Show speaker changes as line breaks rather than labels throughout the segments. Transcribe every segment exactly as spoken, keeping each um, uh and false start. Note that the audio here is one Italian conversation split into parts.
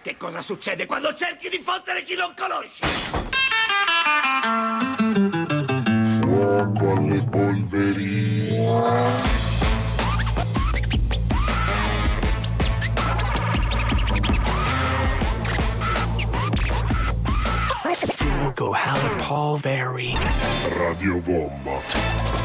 che cosa succede quando cerchi di fottere chi non conosci.
Fuoco alle polveri.
Fuoco alle polveri.
Radio Wombat.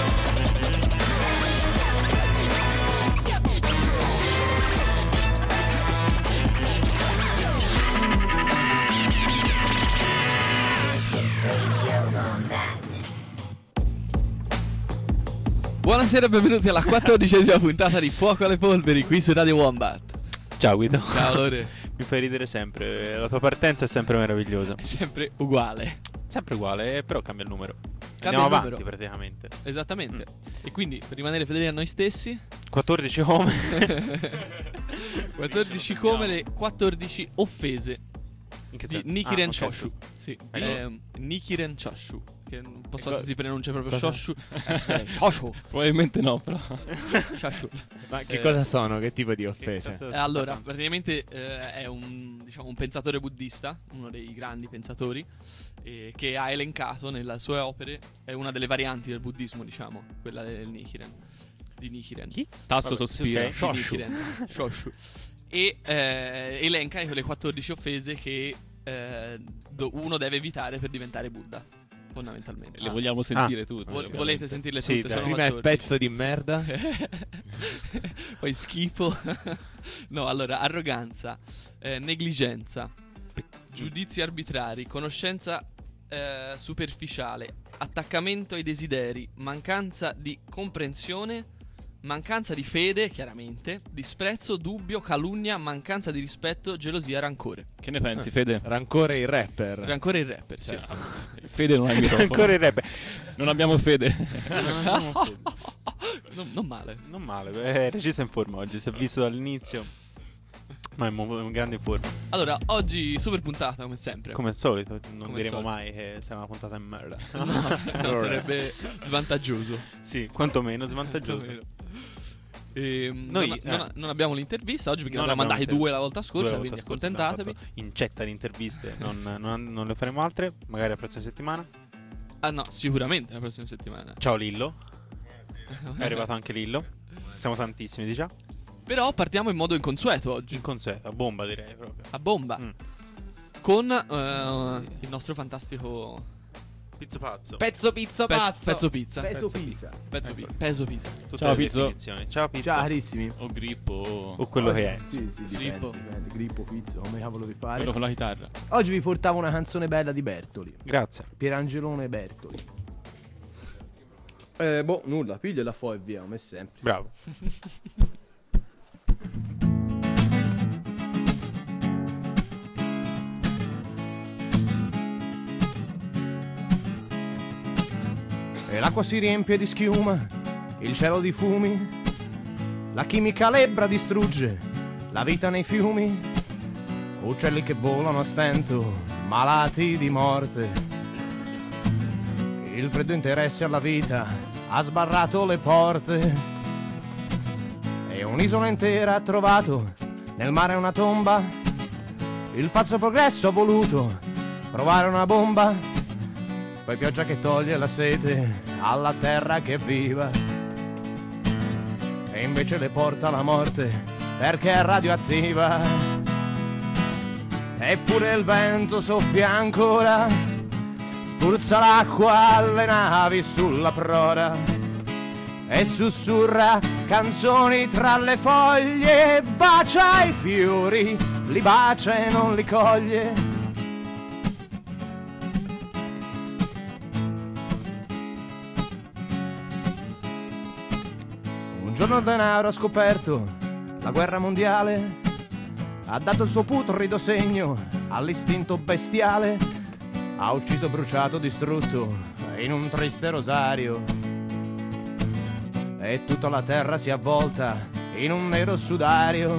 Buonasera e benvenuti alla quattordicesima puntata di Fuoco alle polveri qui su Radio Wombat.
Ciao Guido.
Ciao Lore.
Mi fai ridere sempre, la tua partenza è sempre meravigliosa.
È sempre uguale.
Sempre uguale, però cambia il numero.
Cambia
Andiamo
il
avanti
numero.
praticamente.
Esattamente.
Mm.
E quindi per rimanere fedeli a noi stessi
quattordici come?
quattordici come le quattordici offese
In che
di
senso?
Nichiren
Ah, ok,
Choshu.
scusa.
Sì,
Di?
eh, Nichiren Choshu. Che non so
Co-
se si pronuncia proprio
cosa?
Choshu. Eh, Choshu.
Probabilmente no, però.
Choshu.
Ma che
Eh,
cosa sono? Che tipo di offese?
Che cazzo-
Eh, allora, praticamente eh, è un, diciamo, un pensatore buddista, uno dei grandi pensatori, eh, che ha elencato nelle sue opere, è una delle varianti del buddismo, diciamo, quella del Nichiren. Di Nichiren.
Chi?
Tasso
Vabbè,
sospira.
ok.
Di
Shoshu.
Nichiren. Shoshu. E eh, elenca quelle quattordici offese che eh, do- uno deve evitare per diventare Buddha, fondamentalmente.
Le vogliamo sentire tutte.
Vol-
ovviamente.
volete sentirle
Sì,
tutte?
dai.
Sono
Prima è
quattordici.
pezzo di merda.
Poi schifo. No, allora, arroganza, eh, negligenza, giudizi arbitrari, conoscenza eh, superficiale, attaccamento ai desideri, mancanza di comprensione, mancanza di fede, chiaramente, disprezzo, dubbio, calunnia, mancanza di rispetto, gelosia, rancore.
Che ne pensi, Fede?
Eh.
Rancore il rapper.
Rancore il rapper, sì.
Certo. Fede non ha il microfono.
Ancora il rap.
Non abbiamo Fede.
Non, non male.
Non male, è regista in forma oggi, si è visto dall'inizio. Ma è mo- è un grande in forma.
Allora, oggi super puntata, come sempre.
Come al solito, non
Come
diremo
al solito.
mai che sarà una puntata in merda.
No, no, sarebbe svantaggioso.
Sì, quantomeno svantaggioso.
Ehm,
Noi,
non,
eh.
non- non abbiamo l'intervista oggi perché ne
Non
abbiamo mandate
abbiamo
due la volta scorsa,
Due
quindi
volte scorse abbiamo
accontentatevi.
fatto Incetta di interviste, non, non, non le faremo altre, magari la prossima settimana.
Ah no, sicuramente la prossima settimana.
Ciao Lillo, è arrivato anche Lillo. Siamo tantissimi di già.
Però partiamo in modo inconsueto oggi,
Inconsueta, bomba direi proprio.
a bomba,
Mm.
con eh, il nostro fantastico
Pizzo pazzo.
Pezzo pizzo
pez-
pazzo.
pezzo pizza.
Peso pizza.
Pezzo pi- peso pizza.
Tutte
Ciao,
le
Pizzo.
definizioni. Ciao Pizzo.
Ciao carissimi.
O grippo.
O quello che è.
Sì, sì, dipende,
Grippo.
dipende. Grippo, pizzo, come cavolo vi pare.
Quello con la chitarra.
Oggi vi portavo una canzone bella di Bertoli.
Grazie.
Pierangelone Bertoli. Eh, boh, nulla, pigliala fuori e via, come sempre.
Bravo.
E l'acqua si riempie di schiuma, il cielo di fumi, la chimica lebbra distrugge la vita nei fiumi, uccelli che volano a stento, malati di morte. Il freddo interesse alla vita ha sbarrato le porte e un'isola intera ha trovato nel mare una tomba. Il falso progresso ha voluto provare una bomba, poi pioggia che toglie la sete alla terra che è viva e invece le porta la morte perché è radioattiva. Eppure il vento soffia ancora, spruzza l'acqua alle navi sulla prora e sussurra canzoni tra le foglie, bacia i fiori, li bacia e non li coglie. Un giorno il denaro ha scoperto la guerra mondiale, ha dato il suo putrido segno all'istinto bestiale, ha ucciso, bruciato, distrutto in un triste rosario e tutta la terra si è avvolta in un nero sudario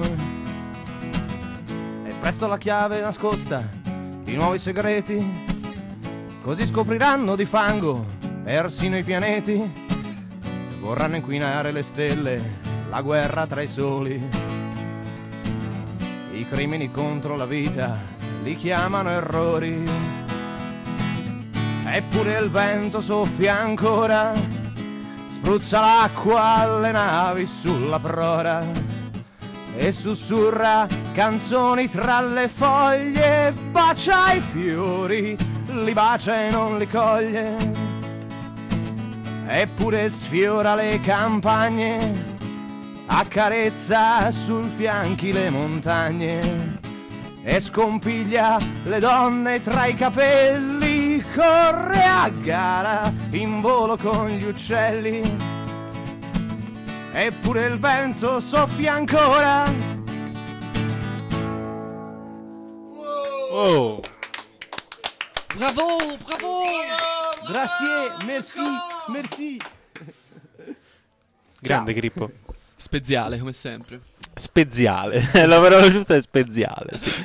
e presto la chiave nascosta di nuovi segreti, così scopriranno di fango persino i pianeti. Vorranno inquinare le stelle, la guerra tra i soli. I crimini contro la vita li chiamano errori. Eppure il vento soffia ancora, spruzza l'acqua alle navi sulla prora e sussurra canzoni tra le foglie. Bacia i fiori, li bacia e non li coglie. Eppure sfiora le campagne, accarezza sul fianchi le montagne e scompiglia le donne tra i capelli. Corre a gara in volo con gli uccelli. Eppure il vento soffia ancora.
Oh,
Bravo, bravo!
Grazie, merci, merci.
grande Grippo.
Speziale, come sempre.
Speziale. La parola giusta è speziale, sì.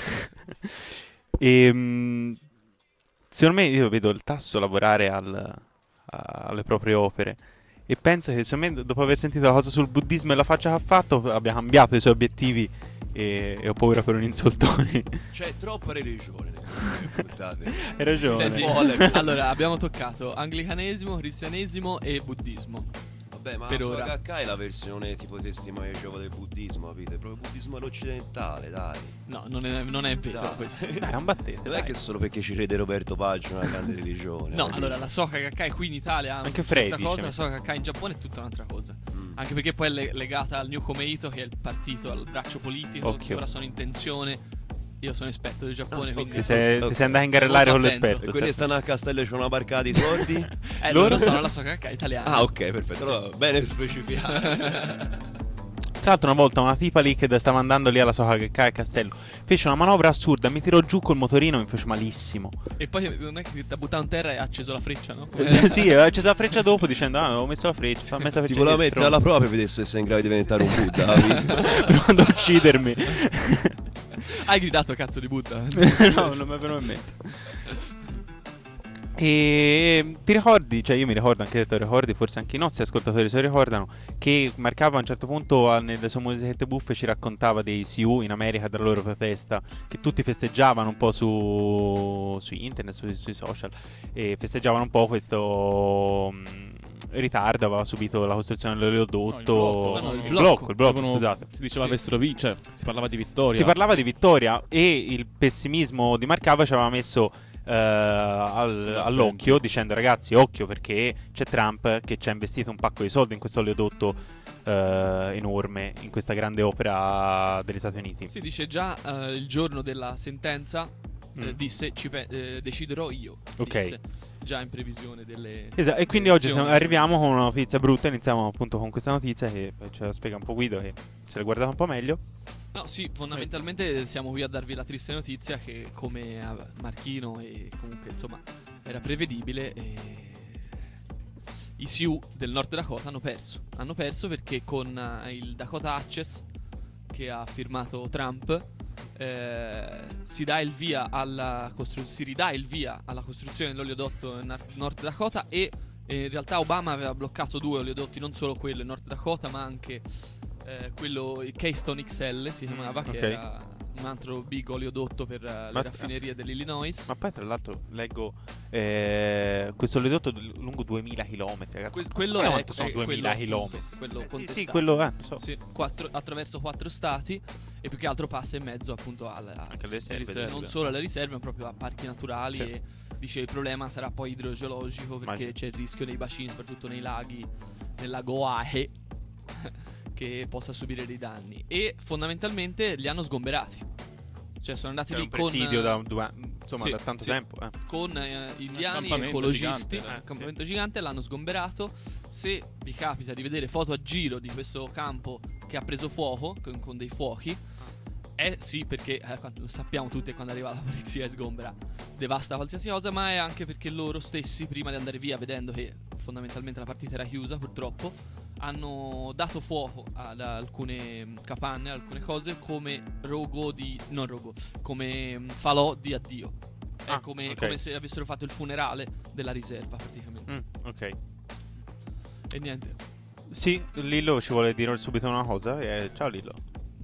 E, secondo me io vedo il Tasso lavorare al, alle proprie opere e penso che secondo me dopo aver sentito la cosa sul buddismo e la faccia che ha fatto abbia cambiato i suoi obiettivi e, e ho paura per un insultone.
C'è troppa religione nelle puntate.
Hai ragione.
Senti,
Vuole.
allora abbiamo toccato anglicanesimo, cristianesimo e buddismo.
Vabbè, ma
Per
la
ora.
Soka Gakkai è la versione tipo testimone Geova del buddismo, capite? Proprio il buddismo all'occidentale, dai.
No, non è, non è vero
Dai.
questo.
Dai, è un battete.
Non è
dai.
che solo perché ci crede Roberto Baggio è una grande religione.
No,
capite?
allora la Soka Gakkai qui in Italia è
Anche
una
Frey
certa
dice,
cosa,
mi
la Soka Gakkai in Giappone è tutta un'altra cosa.
Mm.
Anche perché poi è le- legata al New Komeito, che è il partito, al braccio politico,
Occhio.
che ora sono in tensione. Io sono esperto di Giappone,
Ah,
quindi
Ti sei,
Ok.
ti sei andato a ingarellare
Molto
con
attento.
l'esperto.
E quelli
te.
stanno a Castello e c'è una barcata di soldi?
eh,
Loro-
loro sono la Soka Gakkai italiana.
Ah, ok, perfetto. Allora, bene specificato.
Tra l'altro una volta una tipa lì che stava andando lì alla Soka Gakkai a Castello fece una manovra assurda, mi tirò giù col motorino e mi fece malissimo.
E poi non è che ti ha buttato in terra e ha acceso la freccia, no?
Sì, aveva acceso la freccia dopo dicendo ah, ho messo la freccia, ho messo la freccia.
Tipo la
di
mette alla prova per vedere se sei in grado di diventare un Buddha. capito?
pronto ad uccidermi.
Hai gridato cazzo di Buddha?
No, non mi è venuto in mente. E ti ricordi, cioè io mi ricordo, anche te lo ricordi, forse anche i nostri ascoltatori se lo ricordano, che Marcava a un certo punto a- nelle sue musichette buffe ci raccontava dei C U in America della loro protesta, che tutti festeggiavano un po' su, su internet, su- sui social, e festeggiavano un po' questo mh, ritardo, aveva subito la costruzione dell'oleodotto.
No,
il blocco.
il
No, il
blocco, il blocco,
Avevano-
scusate.
Si diceva
Sì.
avessero vinto, cioè si parlava di vittoria.
Si parlava di vittoria e il pessimismo di Marcava ci aveva messo eh, al- all'occhio dicendo ragazzi occhio perché c'è Trump che ci ha investito un pacco di soldi in questo oleodotto eh, enorme, in questa grande opera degli Stati Uniti.
Si dice già eh, il giorno della sentenza eh,
Mm.
disse ci pe- eh, deciderò io.
Ok.
Disse, già in previsione delle
Esatto, e quindi oggi
elezioni.
siamo- arriviamo con una notizia brutta. Iniziamo appunto con questa notizia che ce la spiega un po' Guido, che se l'ha guardata un po' meglio.
No, sì, fondamentalmente siamo qui a darvi la triste notizia che come a Marchino e comunque insomma era prevedibile eh, i Sioux del Nord Dakota hanno perso. Hanno perso perché con eh, il Dakota Access che ha firmato Trump eh, si dà il via alla costru- si ridà il via alla costruzione dell'oleodotto in Ar- Nord Dakota e eh, in realtà Obama aveva bloccato due oleodotti, non solo quello in Nord Dakota ma anche eh, quello il Keystone X L si chiamava, che
ok.
era un altro big oleodotto per eh, le
Ma-
raffinerie dell'Illinois.
Ma poi tra l'altro leggo eh, questo oleodotto d- lungo duemila chilometri, ragazzi.
Que-
Ma
quello
sapete
è
quanto sono
è
duemila
quello,
chilometri.
appunto, quello
Eh, sì,
contestato.
sì, quello è, lo so.
Sì, quattro- attraverso quattro stati e più che altro passa in mezzo appunto alle,
Anche alle riserve,
riserve,
sì.
non solo alle riserve ma proprio a parchi naturali
Sì.
e dice il problema sarà poi idrogeologico perché
Immagino.
c'è il rischio nei bacini, soprattutto nei laghi, nel lago Ahe che possa subire dei danni e fondamentalmente li hanno sgomberati. Cioè sono andati
C'è
lì
un
con
presidio da, due- insomma,
sì,
da tanto
sì.
tempo. eh.
con eh, indiani
accampamento
ecologisti,
gigante,
un
eh,
accampamento gigante, l'hanno sgomberato. Se vi capita di vedere foto a giro di questo campo che ha preso fuoco con, con dei fuochi, è sì perché eh, quando- lo sappiamo tutti che quando arriva la polizia e sgombera devasta qualsiasi cosa, ma è anche perché loro stessi prima di andare via, vedendo che fondamentalmente la partita era chiusa purtroppo, hanno dato fuoco ad alcune mm, capanne, alcune cose come rogo di non rogo, come mm, falò di addio. È
Ah,
come,
ok.
come se avessero fatto il funerale della riserva praticamente.
Mm, ok.
E niente.
Sì, Lillo ci vuole dire subito una cosa. eh, ciao Lillo.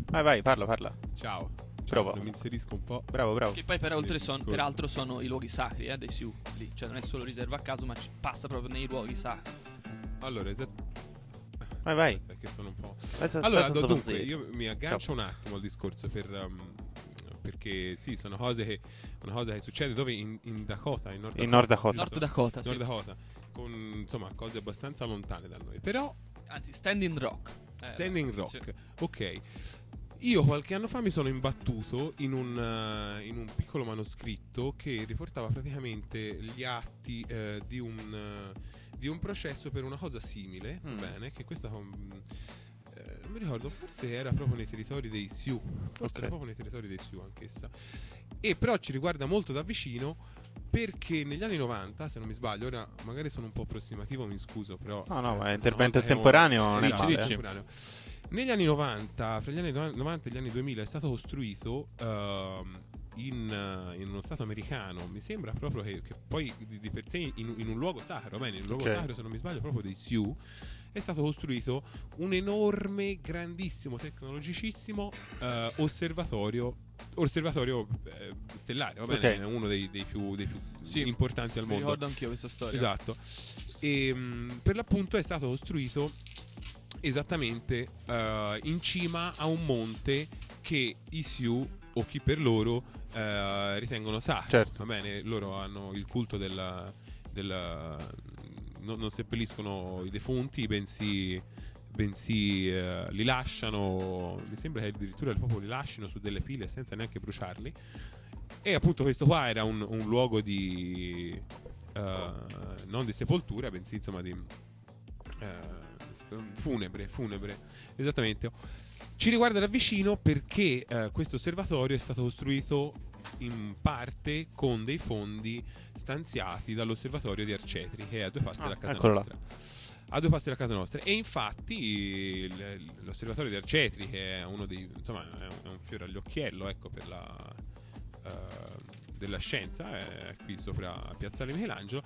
Vai, vai, parla, parla.
Ciao.
Prova.
Ciao, mi inserisco un po'.
Bravo, bravo.
Che poi per oltre son-
discorso.
peraltro sono i luoghi sacri eh, dei Sioux lì. Cioè non è solo riserva a caso, ma ci passa proprio nei luoghi sacri.
Allora, esatto.
Vai, vai.
Perché sono un po'.
Aspetta,
Allora,
aspetta,
dunque,
zero.
io mi aggancio un attimo al discorso per, um, perché sì, sono cose che una cosa che succede dove in, in Dakota, in Nord Dakota,
In Nord Dakota.
giusto?
Nord Dakota, sì.
Nord Dakota, con insomma cose abbastanza lontane da noi. Però
Anzi, Standing Rock. Eh,
Standing
sì.
Rock, ok. Io qualche anno fa mi sono imbattuto in un, uh, in un piccolo manoscritto che riportava praticamente gli atti uh, di, un, uh, di un processo per una cosa simile,
Mm.
bene, che questa um, eh, non mi ricordo, forse era proprio nei territori dei Sioux, forse
Ok.
era proprio nei territori dei Sioux anch'essa, e però ci riguarda molto da vicino perché negli anni novanta, se non mi sbaglio, ora magari sono un po' approssimativo, mi scuso, però
No, no,
eh,
ma
è
intervento
stata una cosa che ho-
estemporaneo non è
Esatto,
male, eh.
estemporaneo. Negli anni novanta, fra gli anni novanta e gli anni duemila è stato costruito ehm, in, eh, in uno stato americano, mi sembra proprio che, che poi di, di per sé in, in un luogo sacro, bene, in un luogo
Ok.
sacro, se non mi sbaglio, proprio dei Sioux, è stato costruito un enorme, grandissimo, tecnologicissimo eh, osservatorio osservatorio eh, stellare, va bene,
Ok.
è uno dei, dei più, dei più
Sì,
importanti al
Mi
mondo.
ricordo anch'io questa storia.
Esatto. E mh, per l'appunto è stato costruito esattamente eh, in cima a un monte che i Sioux o chi per loro eh, ritengono sacro.
Certo.
Va bene, loro hanno il culto della, della non, non seppelliscono i defunti, bensì bensì eh, li lasciano, mi sembra che addirittura proprio li lasciano su delle pile senza neanche bruciarli. E appunto questo qua era un, un luogo di eh, non di sepoltura, bensì insomma di eh, funebre, funebre, esattamente. Ci riguarda da vicino perché eh, questo osservatorio è stato costruito in parte con dei fondi stanziati dall'osservatorio di Arcetri, che è a due passi
Ah,
da casa
eccolo là.
nostra. A due passi da casa nostra. E infatti il- l'osservatorio di Arcetri, che è uno dei, insomma, è un, è un fiore all'occhiello, ecco, per la eh, della scienza, è qui sopra Piazzale Michelangelo.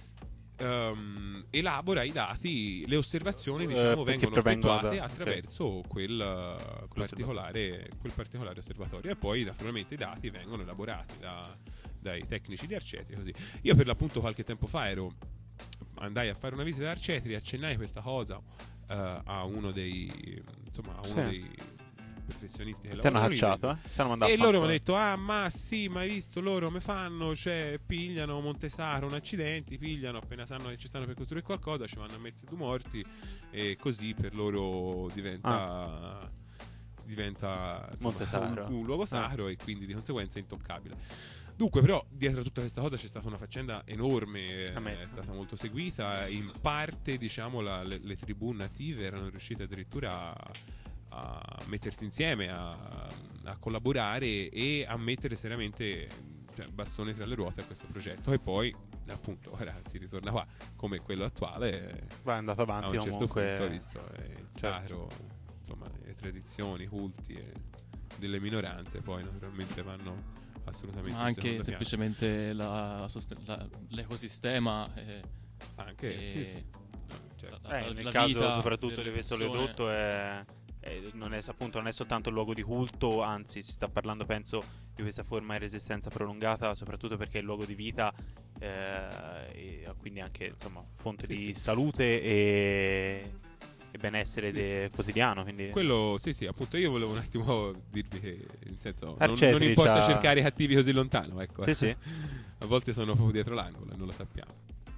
ehm, elabora i dati, le osservazioni,
Eh,
diciamo,
perché
vengono
provengono
effettuate
da- ok.
attraverso quel, eh, particolare, quel particolare osservatorio, e poi naturalmente i dati vengono elaborati da- dai tecnici di Arcetri, così. Io per l'appunto qualche tempo fa ero andai a fare una visita ad Arcetri, accennai questa cosa eh, a uno dei insomma a uno
Sì.
dei professionisti che
Ti hanno
lavorano lì.
cacciato, eh? Ti hanno mandato
E
a
loro mi
fanculo.
hanno detto: ah, ma sì, ma hai visto loro come fanno? Cioè, pigliano Montesaro un accidente, pigliano appena sanno che ci stanno per costruire qualcosa, ci vanno a mettere due morti, e così per loro diventa diventa insomma,
Montesaro.
un, un luogo sacro, e quindi di conseguenza intoccabile. Dunque, però, dietro a tutta questa cosa c'è stata una faccenda enorme,
A me.
è stata molto seguita. In parte, diciamo, la- le, le tribù native erano riuscite addirittura a, a mettersi insieme, a, a collaborare e a mettere seriamente, cioè, bastone tra le ruote a questo progetto. E poi, appunto, ora si ritorna qua come quello attuale.
Va, è andato
A
avanti
un certo
comunque.
punto, visto eh, il sacro, insomma, le tradizioni, i culti e delle minoranze poi naturalmente vanno assolutamente
Ma
in
anche
secondo piano.
semplicemente la sost- la- l'ecosistema. eh,
Anche,
e
sì, sì. No, certo.
la-
Eh,
la-
nel
la
caso
vita
soprattutto
delle
di questo
persone.
oleodotto è, è- non è appunto non è soltanto un luogo di culto, anzi si sta parlando, penso, di questa forma di resistenza prolungata, soprattutto perché è il luogo di vita, eh, e quindi anche insomma fonte
Sì,
di
sì.
salute e, e benessere
Sì,
de- quotidiano, quindi
Quello, sì, sì, appunto io volevo un attimo dirvi che, nel senso, non,
Arcetri
non importa
c'ha-
cercare i cattivi così lontano, ecco.
Sì, sì.
A volte sono proprio dietro l'angolo e non lo sappiamo.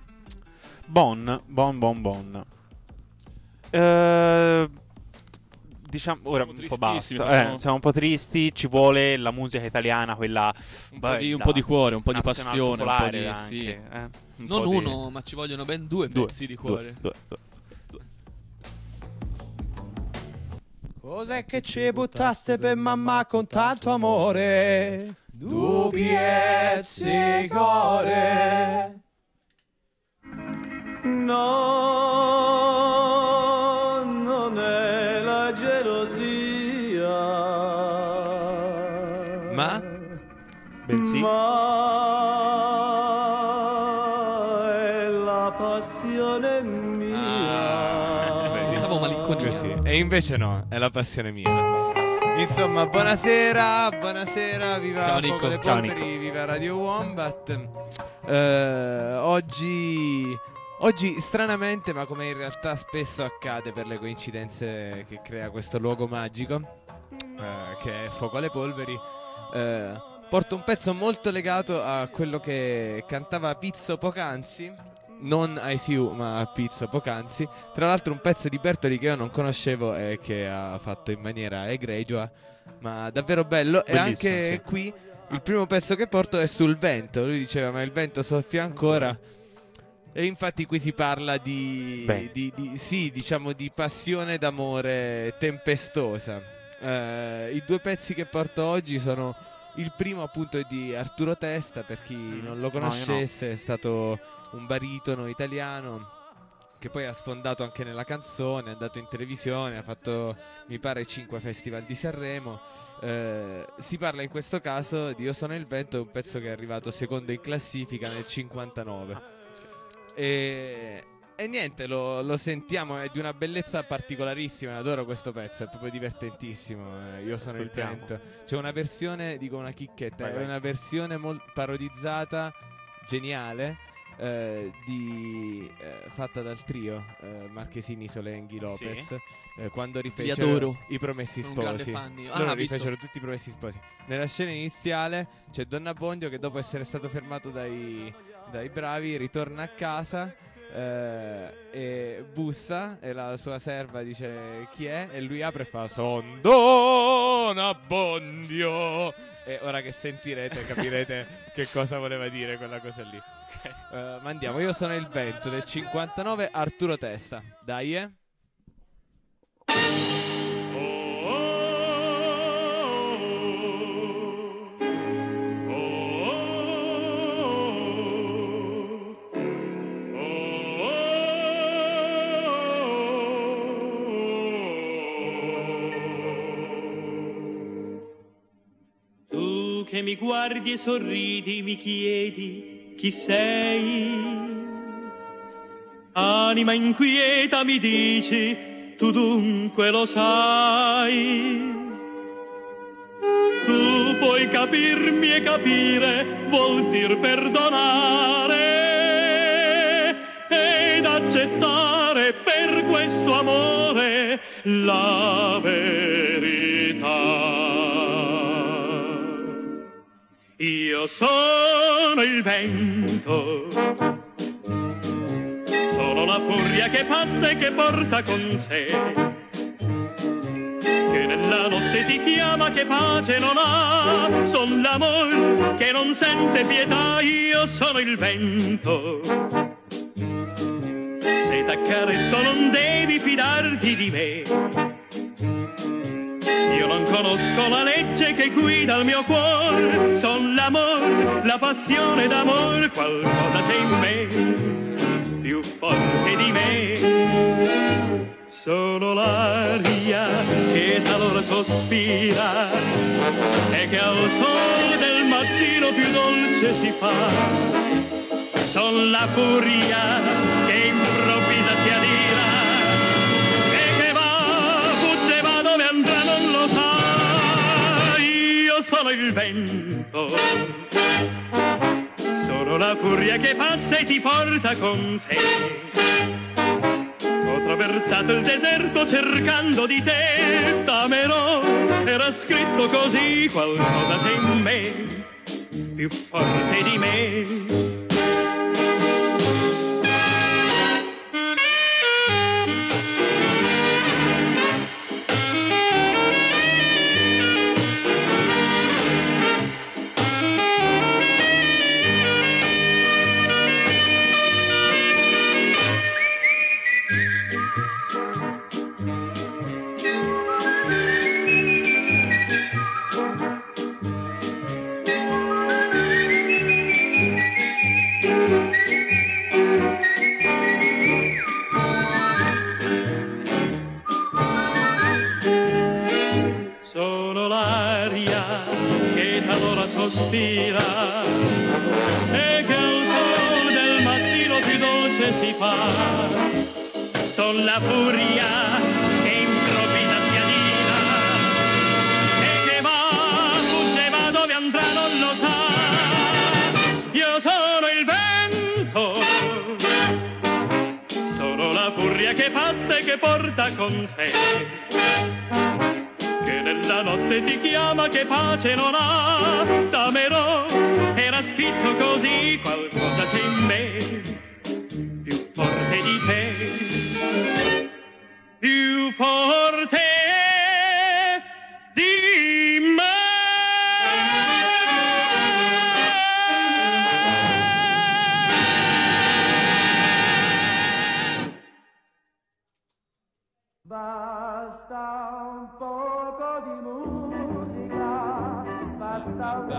Bon, bon, bon, bon. Eh, diciamo ora
Siamo
un po'
tristissimi,
basta.
facciamo-
Eh, siamo un po' tristi. Ci vuole la musica italiana, quella
Un,
Beh,
po di, un
da-
po' di cuore, un po' di
nazional
passione, un po'
popolare
di
anche,
sì.
eh, un
Non
po' di-
uno, ma ci vogliono ben due,
due,
pezzi di
due,
cuore.
due, due.
Cos'è che ci buttaste per mamma con tanto amore? Du piezzi core. No, non è la gelosia.
Ma?
Bensì
Ma è la passione mia.
Ah, vedi?
Pensavo malinconia.
Così. E invece no, è la passione mia.
Insomma, buonasera, buonasera, viva
Ciao,
Fuoco
Nico.
le
Ciao,
Polveri,
Nico.
viva Radio Wombat. Eh, oggi, oggi stranamente, ma come in realtà spesso accade per le coincidenze che crea questo luogo magico, eh, che è Fuoco alle Polveri, eh, porto un pezzo molto legato a quello che cantava Pizzo poc'anzi. Non I C U ma a Pizzo poc'anzi. Tra l'altro un pezzo di Bertoli che io non conoscevo e che ha fatto in maniera egregia, ma davvero bello.
Bellissimo,
E anche
sì.
qui il primo pezzo che porto è sul vento. Lui diceva ma il vento soffia ancora. E infatti qui si parla di,
Beh.
di, di sì, diciamo di passione d'amore tempestosa. Eh, I due pezzi che porto oggi sono: il primo appunto è di Arturo Testa, per chi non lo
No, io no.
conoscesse, è stato un baritono italiano che poi ha sfondato anche nella canzone, è andato in televisione, ha fatto mi pare cinque festival di Sanremo. Eh, si parla in questo caso di Io sono il vento, un pezzo che è arrivato secondo in classifica nel cinquantanove. E, e niente, lo, lo sentiamo, è di una bellezza particolarissima, adoro questo pezzo, è proprio divertentissimo. eh, Io sono
Ascoltiamo.
il vento. C'è una versione, dico una chicchetta,
Vai,
è
vai.
una versione mol- parodizzata, geniale, eh, di, eh, fatta dal trio eh, Marchesini, Solenghi, Lopez, eh, quando rifecero
adoro.
I Promessi
Sono un grande
Sposi.
fan io.
Loro
Ah, visto.
rifecero tutti I Promessi Sposi. Nella scena iniziale c'è Don Abbondio che dopo essere stato fermato dai, dai bravi ritorna a casa, eh, e bussa e la sua serva dice chi è, e lui apre e fa son Don Abbondio. E ora che sentirete capirete che cosa voleva dire quella cosa lì. Eh, ma andiamo, Io sono il vento del cinquantanove, Arturo Testa. Dai, eh.
Tu che mi guardi e sorridi, mi chiedi chi sei. Anima inquieta mi dici, tu dunque lo sai. Tu puoi capirmi e capire, vuol dir perdonare ed accettare per questo amore la verità. Io sono il vento, sono la furia che passa e che porta con sé, che nella notte ti chiama, che pace non ha, son l'amor che non sente pietà. Io sono il vento, se t'accarezzo non devi fidarti di me. Io non conosco la legge che guida il mio cuore, son l'amor, la passione d'amor, qualcosa c'è in me, più forte di me. Sono l'aria che talora sospira e che al sole del mattino più dolce si fa. Son la furia che improvvisa si adira e che va, fugge, va dove andrà non lo sa. Io sono il vento, sono la furia che passa e ti porta con sé. Ho attraversato il deserto cercando di te, t'amerò, era scritto così, qualcosa c'è in me, più forte di me. Sono l'aria che talora sospira e che al sole del mattino più dolce si fa. Son la furia che improvvisa si adira che porta con sé, che nella notte ti chiama, che pace non ha. T'amerò, era scritto così, qualcosa c'è in me più forte di te, più forte di me.
Basta un poco di musica, basta un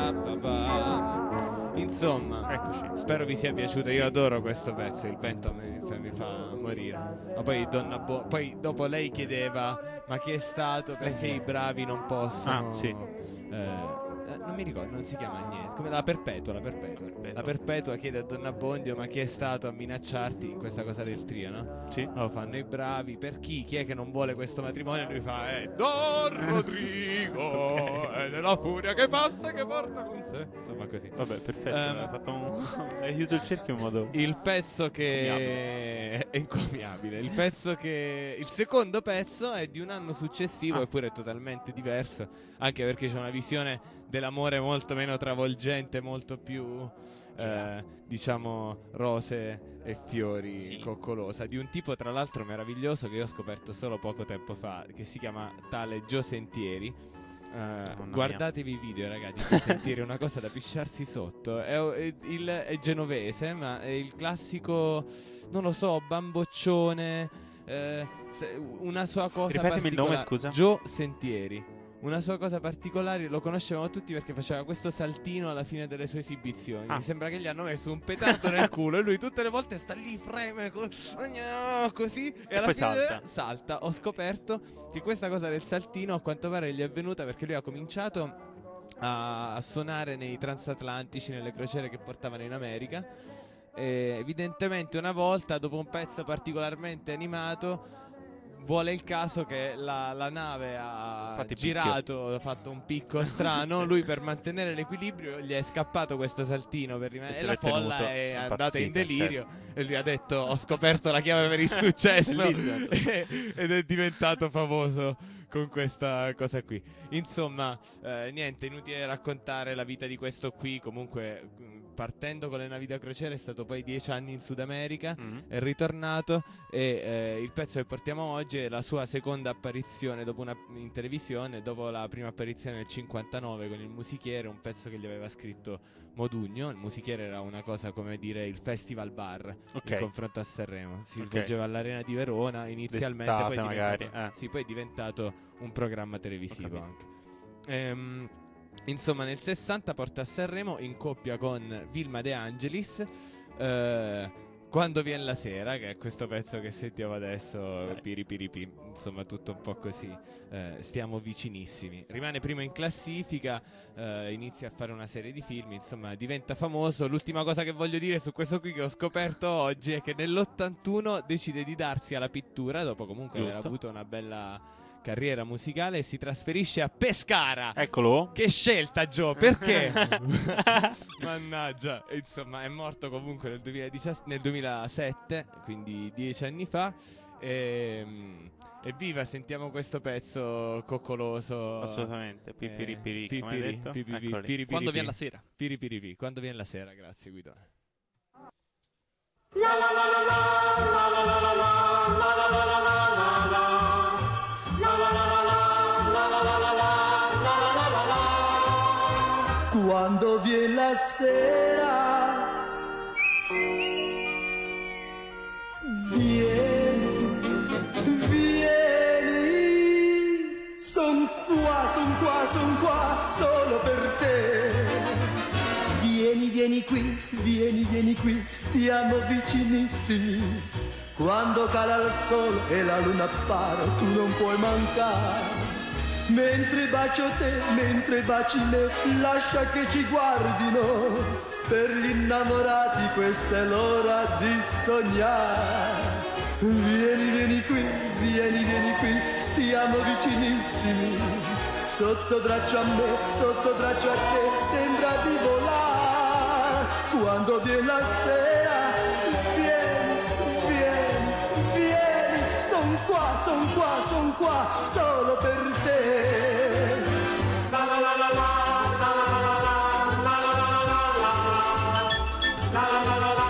Ba-ra-ba-ba. Insomma,
Eccoci.
spero vi sia piaciuto. Io adoro questo pezzo, il vento mi fa, mi fa morire. Ma poi Donna Bo- poi dopo lei chiedeva: ma chi è stato? Perché i bravi non possono.
Ah, sì.
eh, non mi ricordo, non si chiama niente. Come la Perpetua, la Perpetua. La Perpetua chiede a Donna Bondio: ma chi è stato a minacciarti in questa cosa del trio, no?
Sì.
Lo fanno i bravi. Per chi? Chi è che non vuole questo matrimonio? E lui fa: eh, Don Rodrigo è della furia che passa, che porta con sé. Insomma, così.
Vabbè, perfetto.
Ehm,
hai, fatto un... hai chiuso il cerchio in modo.
Il pezzo che è incomiabile. Il pezzo che. Il secondo pezzo è di un anno successivo,
Ah.
eppure è totalmente diverso. Anche perché c'è una visione dell'amore molto meno travolgente, molto più. Eh, diciamo rose e fiori,
Sì.
coccolosa, di un tipo tra l'altro meraviglioso che io ho scoperto solo poco tempo fa, che si chiama tale Gio Sentieri. Eh, guardatevi i video, ragazzi, di Sentieri, è una cosa da pisciarsi sotto. È, è, il, è genovese, ma è il classico, non lo so, bamboccione. Eh, se- una sua cosa
Ripetimi il nome,
particolare.
scusa.
Gio Sentieri. Una sua cosa particolare, lo conoscevamo tutti perché faceva questo saltino alla fine delle sue esibizioni.
Ah.
Mi sembra che gli hanno messo un petardo nel culo e lui tutte le volte sta lì, freme co- così e, alla
poi
fine
salta.
salta. Ho scoperto che questa cosa del saltino a quanto pare gli è avvenuta perché lui ha cominciato a, a suonare nei transatlantici, nelle crociere che portavano in America. E evidentemente una volta, dopo un pezzo particolarmente animato, vuole il caso che la, la nave ha
Fatti
girato, ha fatto un picco strano. Lui, per mantenere l'equilibrio, gli è scappato questo saltino per rimanere.
E
E
se
la
l'è
folla
tenuto,
è
impazzita,
andata in delirio.
certo.
E lui ha detto: ho scoperto la chiave per il successo.
Bellissimo.
E- ed è diventato famoso con questa cosa qui. Insomma, eh, niente, inutile raccontare la vita di questo qui. Comunque, partendo con le navi da crociera, è stato poi dieci anni in Sud America.
Mm.
È ritornato e eh, il pezzo che portiamo oggi è la sua seconda apparizione dopo una, in televisione, dopo la prima apparizione nel cinquantanove con il Musichiere, un pezzo che gli aveva scritto Modugno. Il Musichiere era una cosa come dire il festival bar
Ok.
in confronto a Sanremo. Si
Ok.
svolgeva all'Arena di Verona inizialmente,
D'estate
poi è diventato,
magari, eh.
sì, poi è diventato un programma televisivo
Ho
anche. Ehm, insomma, nel sessanta porta a Sanremo in coppia con Vilma De Angelis. eh, Quando viene la sera, che è questo pezzo che sentiamo adesso,
Dai.
piri piri pi, insomma tutto un po' così, eh, stiamo vicinissimi. Rimane primo in classifica, eh, inizia a fare una serie di film, insomma diventa famoso. L'ultima cosa che voglio dire su questo qui che ho scoperto oggi è che nell'ottantuno decide di darsi alla pittura, dopo comunque aver
Giusto.
avuto una bella carriera musicale, e si trasferisce a Pescara.
Eccolo.
Che scelta, Gio, perché? Mannaggia. E insomma, è morto comunque nel, duemiladiciassette nel duemilasette, quindi dieci anni fa. E, evviva, sentiamo questo pezzo coccoloso.
Assolutamente. Pipiripiri,
Eh,
come hai
pipiri,
detto?
pipiri,
Eccoli.
pipiri,
Quando
pipiri.
viene la sera.
Piri, piri, piri. Quando viene la sera, grazie Guidone.
Quando viene la sera, vieni, vieni, son qua, son qua, son qua, solo per te. Vieni, vieni qui, vieni, vieni qui, stiamo vicinissimi. Quando cala il sole e la luna appare, tu non puoi mancare. Mentre bacio te, mentre baci me, lascia che ci guardino. Per gli innamorati questa è l'ora di sognare. Vieni, vieni qui, vieni, vieni qui, stiamo vicinissimi. Sotto braccio a me, sotto braccio a te, sembra di volare. Quando viene la sera, vieni, vieni, vieni, son son qua, son qua solo per te. La la la la la, la la la la la, la la la la la, la la la la la.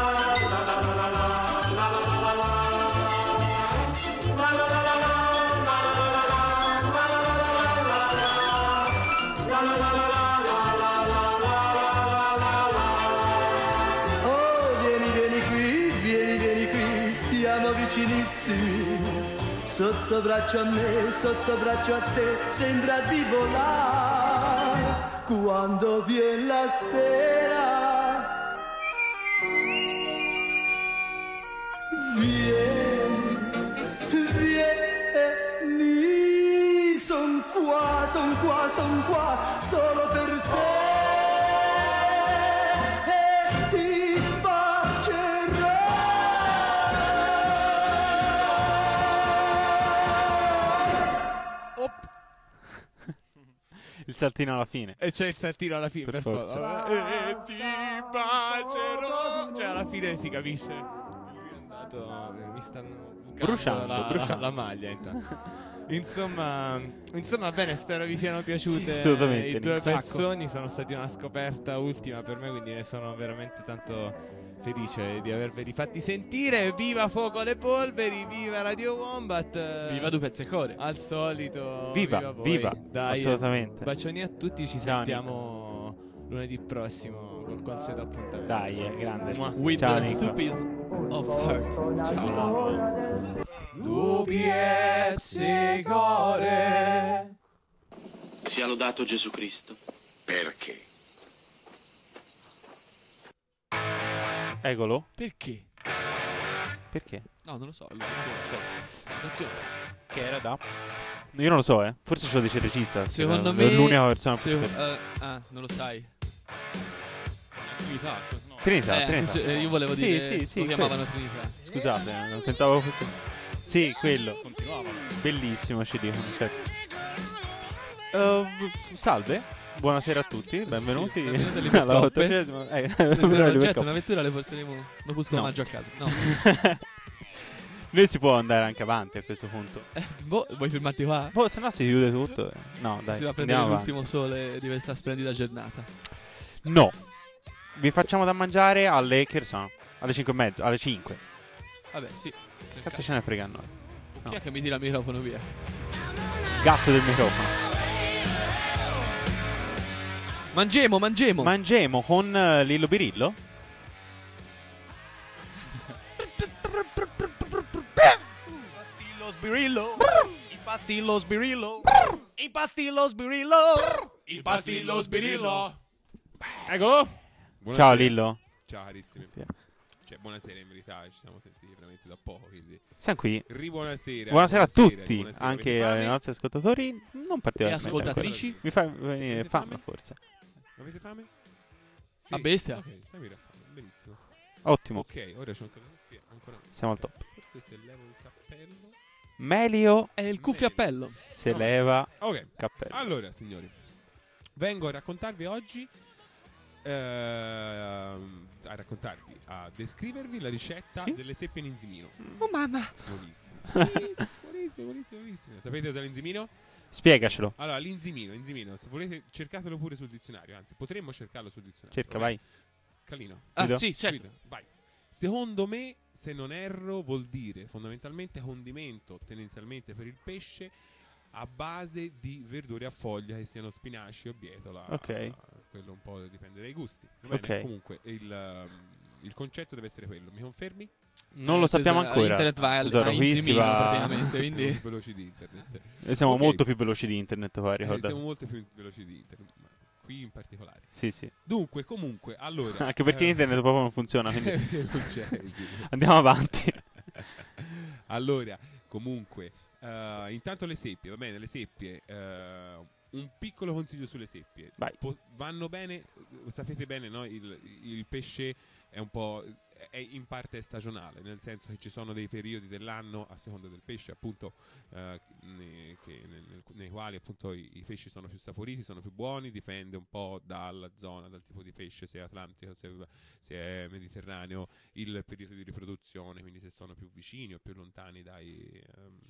Sotto braccio a me, sotto braccio a te, sembra di volare quando viene la sera. Vieni, vieni, son qua, son qua, son qua, solo per te.
Il saltino alla fine.
E c'è il saltino alla fine,
per,
per
forza.
E ti bacerò. Cioè, alla fine si capisce. Lui è andato. Mi stanno
bruciando
la,
bruciando.
La, la maglia intanto. Insomma, insomma, bene, spero vi siano piaciute.
Sì, assolutamente.
I due
Sacco.
pezzoni sono stati una scoperta ultima per me, quindi ne sono veramente tanto felice di averveli fatti sentire. Viva Fuoco le Polveri, viva Radio Wombat.
Viva Due Pezze Core.
Al solito.
Viva,
viva, voi.
viva,
Dai,
assolutamente.
Bacioni a tutti, ci
Ciao,
sentiamo lunedì prossimo col consueto appuntamento.
Dai, è grande.
Mua.
With
Ciao,
the
Nico.
Thuppies of Heart.
Ciao. U P S Core.
Sia lodato Gesù Cristo.
Perché?
Eccolo.
Perché?
Perché?
No, non lo so. Allora, sì, situazione.
Che era da? Io non lo so, eh. Forse ce lo dice il regista.
Secondo
è
me
l'unica persona
se-
più
uh,
scoperta.
ah, non lo sai.
Trinità, no.
Trinità,
Eh, anche
Trinità.
se- eh, io volevo dire
Sì, sì, sì,
lo chiamavano
quello.
Trinità.
Scusate, eh, pensavo fosse. Sì, quello.
Continuavano.
Bellissimo, ci dicono. Certo. Uh, salve, buonasera a tutti, benvenuti
Sì, benvenuti alle
alla
Coppe.
ottocesima. Eh,
Nel
però le
progetto
Coppe.
un'avventura le porteremo Opuscolo
No.
Maggio a casa. No.
Noi si può andare anche avanti a questo punto.
Eh, boh, vuoi fermarti qua?
Boh, se no si chiude tutto. eh. No, dai.
Si va a prendere
andiamo avanti.
l'ultimo sole di questa splendida giornata.
No. Vi facciamo da mangiare alle che sono? Alle cinque e mezza, alle cinque.
Vabbè, sì.
Che cazzo ce ne frega a noi?
Chi
No.
è che mi tira il microfono via?
Gatto del microfono.
Mangemo, mangemo.
Mangemo con uh, Lillo Birillo.
Pastillo sbirillo, il pastillo sbirillo, il pastillo sbirillo, il pastillo sbirillo.
Eccolo.
Ciao Lillo.
Ciao carissimi. Cioè, buonasera in verità, ci siamo sentiti veramente da poco, quindi
Siamo qui.
ribuonasera.
Buonasera a
buonasera,
tutti,
buonasera.
anche
Avete
ai
fame?
nostri ascoltatori. Non particolarmente.
E ascoltatrici?
ancora. Mi fa venire
Avete
fame,
fame?
forse.
Avete fame? Sì.
A bestia.
Ok, stammi a fame, benissimo.
Ottimo.
Ok, ora c'ho ancora cuffie, ancora.
Siamo al top.
Forse se levo il cappello.
Melio
È il cuffio appello.
se
No.
leva
Ok.
cappello.
Allora, signori, vengo a raccontarvi oggi ehm, a raccontarvi, a descrivervi la ricetta
Sì?
delle seppie in inzimino.
Oh mamma.
Buonissimo. Buonissimo, buonissimo, buonissimo, buonissimo. Sapete cos'è l'inzimino?
Spiegacelo.
Allora, l'inzimino, inzimino, se volete cercatelo pure sul dizionario, anzi, potremmo cercarlo sul dizionario.
Cerca,
ok?
vai.
Calino.
Ah,
Guido?
sì, certo.
Guido, vai. Secondo me, se non erro, vuol dire fondamentalmente condimento tendenzialmente per il pesce a base di verdure a foglia, che siano spinaci o bietola.
Ok.
Quello un po' dipende dai gusti. Va bene?
Ok.
Comunque il, um, il concetto deve essere quello. Mi confermi?
Non lo sappiamo
Inteso,
ancora.
Internet va al-
Tesoro,
a
qui si
inzimino,
va-
praticamente,
Siamo
quindi
più veloci di internet.
Noi siamo
Ok.
molto più veloci di internet, poi
Eh,
ricordate.
siamo molto più veloci di internet, ma qui in particolare.
Sì, sì.
Dunque, comunque, allora.
Anche perché
eh,
internet proprio non funziona, quindi
non c'è. sì.
andiamo avanti.
Allora, comunque, eh, intanto le seppie, va bene, le seppie, eh, un piccolo consiglio sulle seppie.
Vai.
Po- vanno bene, eh, sapete bene, no? Il, il pesce è un po', è in parte stagionale, nel senso che ci sono dei periodi dell'anno, a seconda del pesce, appunto, eh, ne- che nel- nel- nei quali appunto i, i pesci sono più saporiti, sono più buoni, dipende un po' dalla zona, dal tipo di pesce, se è atlantico, se, se è mediterraneo, il periodo di riproduzione, quindi se sono più vicini o più lontani dai, ehm,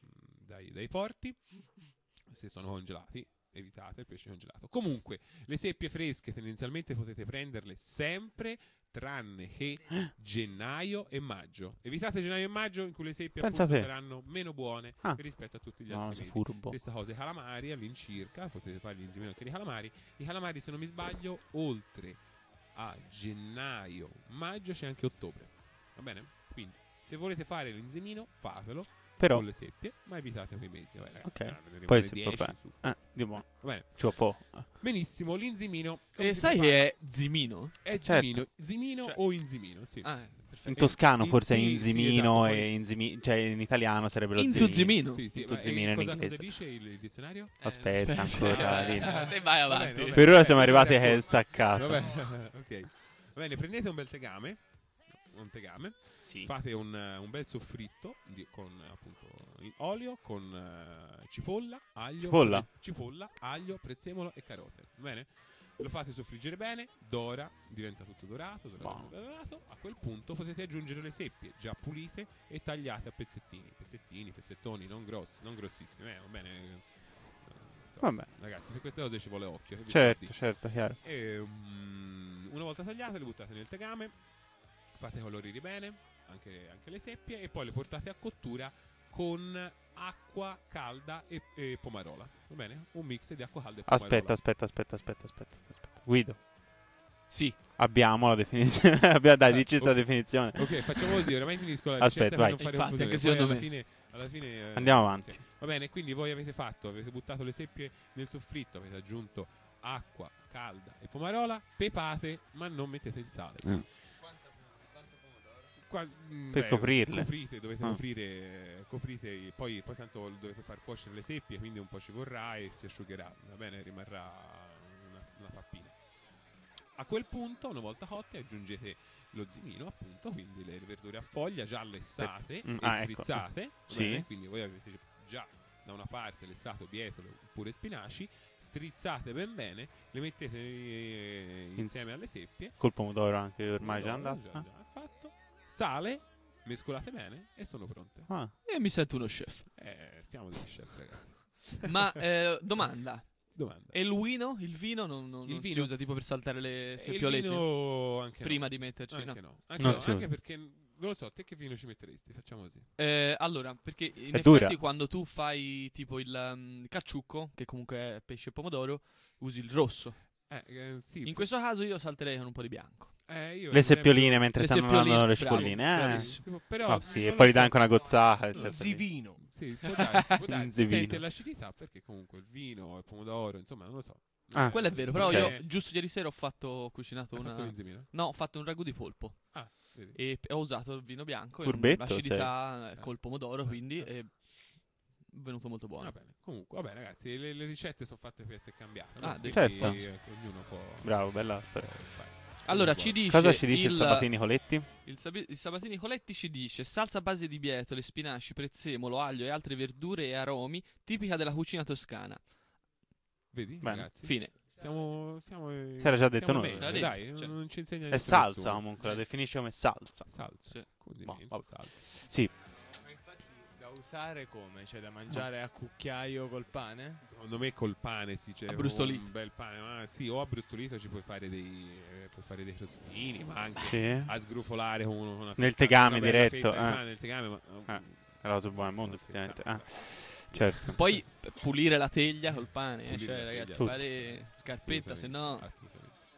dai, dai porti. Se sono congelati, evitate il pesce congelato. Comunque, le seppie fresche tendenzialmente potete prenderle sempre, tranne che gennaio e maggio. Evitate gennaio e maggio, in cui le seppie appunto saranno meno buone
ah.
rispetto a tutti gli
no,
altri mesi.
Furbo.
Stessa cosa i calamari, all'incirca potete fare l'inzimino anche dei calamari. I calamari, se non mi sbaglio, oltre a gennaio, maggio c'è anche ottobre. Va bene? Quindi, se volete fare l'inzimino, fatelo. Però con le seppie, ma evitate quei mesi. Vabbè, ragazzi,
ok,
no,
poi si
dieci,
può fare. Eh, di buono.
Va bene.
Ci può.
Benissimo, l'inzimino.
E sai che è zimino?
È
certo.
zimino, zimino
cioè.
o inzimino, sì.
Ah, perfetto.
In toscano
in,
forse è
sì,
inzimino
sì, esatto,
e inzimi, cioè in italiano sarebbe lo
Into
zimino.
zimino.
Sì, sì,
Into
ma,
zimino in
cosa,
inglese.
cosa dice il, il dizionario?
Aspetta,
Eh,
ancora.
eh, te vai avanti.
Vabbè, vabbè,
per ora
vabbè,
siamo
vabbè,
arrivati
vabbè,
che è staccato.
Vabbè, ok. Va bene, prendete un bel tegame. Un tegame.
Sì.
Fate un, un bel soffritto di, con appunto olio, con uh, cipolla, aglio,
cipolla.
Pre- cipolla, aglio, prezzemolo e carote. Bene? Lo fate soffriggere bene, dora, diventa tutto dorato, dorato,
Wow.
dorato. A quel punto potete aggiungere le seppie già pulite e tagliate a pezzettini, pezzettini, pezzettoni, non grossi, non grossissimi, eh, va bene? Eh,
Vabbè.
Ragazzi, per queste cose ci vuole occhio. che vi
Certo,
sto a
certo, chiaro.
dire. E, um, una volta tagliate le buttate nel tegame, fate colorire bene, anche, anche le seppie, e poi le portate a cottura con acqua calda e, e pomarola. Va bene? Un mix di acqua calda e pomarola.
Aspetta, aspetta, aspetta, aspetta, aspetta, aspetta. Guido.
Sì.
Abbiamo la definizione. Abbiamo, dai,
Ah,
dici sta
ok.
definizione.
Ok, facciamo così, oramai finisco la
Aspetta,
ricetta
vai.
per non fare
Infatti,
confusione.
anche
Poi
secondo
alla
me.
fine, alla fine eh,
Andiamo avanti.
ok. Va bene, quindi voi avete fatto, avete buttato le seppie nel soffritto, avete aggiunto acqua calda e pomarola, pepate, ma non mettete il sale.
Mm.
Qua, mh,
Per
beh,
coprirle.
Coprite, dovete
Ah.
coprire, eh, coprite i- poi, poi tanto dovete far cuocere le seppie, quindi un po' ci vorrà e si asciugherà, va bene, rimarrà una, una pappina. A quel punto, una volta cotte, aggiungete lo zimino, appunto, quindi le verdure a foglia già lessate
Mm,
e
ah, ecco.
strizzate, va
Sì.
bene? Quindi voi avete già da una parte lessato bietole oppure spinaci, strizzate ben bene, le mettete eh, insieme alle seppie.
Col pomodoro anche ormai già
Pomodoro,
andato.
già-
Ah.
già fatto. Sale, mescolate bene e sono pronte.
Ah.
E mi sento uno chef.
Eh, siamo degli chef, ragazzi.
Ma eh, domanda.
Domanda.
E il vino? Il vino non, non-
Il
non si
vino-
usa tipo per saltare le
E il
seppiolette?
vino anche no.
Prima di metterci,
Anche
no?
no. Anche,
Non
no,
si
anche
usa.
perché non lo so, te che vino ci metteresti? Facciamo così.
Eh, allora, perché in
È
effetti
dura.
quando tu fai tipo il um, cacciucco, che comunque è pesce e pomodoro, usi il rosso.
Eh, eh, sì.
In questo caso io salterei con un po' di bianco.
Eh, io
Le
ad esempio-
seppioline mentre
Le
stanno
seppioline,
andando le
bravo,
cipolline. Eh.
bravissimo.
Però,
Ah, sì,
non
e
lo
poi gli
so.
dai anche una gozzata. e
No,
sempre lì.
Zivino.
Sì, può darsi, può darsi.
Zivino.
Tente l'acidità perché comunque il vino, il pomodoro, insomma, non lo so.
Ah.
Quello è vero, però
ok.
io giusto ieri sera ho fatto ho cucinato
Hai
una
fatto l'inzimino?
No, ho fatto un ragù di polpo
Ah, vedi.
e p- ho usato il vino bianco
Furbetto,
e l'acidità
sei.
eh, col pomodoro, quindi è venuto molto buono.
Va bene, comunque, vabbè ragazzi, le, le ricette sono fatte per essere cambiate.
Ah,
no?
dei-
Quindi,
certo.
eh, ognuno può...
Bravo, bella
può
storia.
fare.
Allora,
Come
ci
vuole.
dice
Cosa ci dice il,
il
Sabatini Coletti?
Il, Sabi- il Sabatini Coletti ci dice salsa a base di bietole, spinaci, prezzemolo, aglio e altre verdure e aromi, tipica della cucina toscana.
Vedi,
Bene.
ragazzi?
Fine.
Siamo, siamo eh,
Si era già detto
siamo
noi.
meglio,
L'ha
dai,
detto,
non-
cioè.
non ci insegna
È
niente
salsa
nessuno.
comunque, la definisce come salsa.
Salsa,
Sì.
condimento,
Boh, vabbè.
salsa.
Sì,
Ma infatti da usare come? Cioè da mangiare a cucchiaio col pane?
Secondo me col pane si c'è
Abbrustolito.
un bel pane, ma sì, o abbrustolito ci puoi fare dei eh, puoi fare dei crostini, ma anche
sì.
a sgrufolare con una fetta-
Nel tegame
una bella
diretto,
fetta di
eh.
pane nel tegame, ma
Eh, è la cosa buona al mondo,
Stiamo
effettivamente.
scherzando.
Eh, certo.
Poi p- pulire la teglia col pane, eh,
Pulire
cioè
la
ragazzi,
teglia.
fare scarpetta, se no
Assolutamente.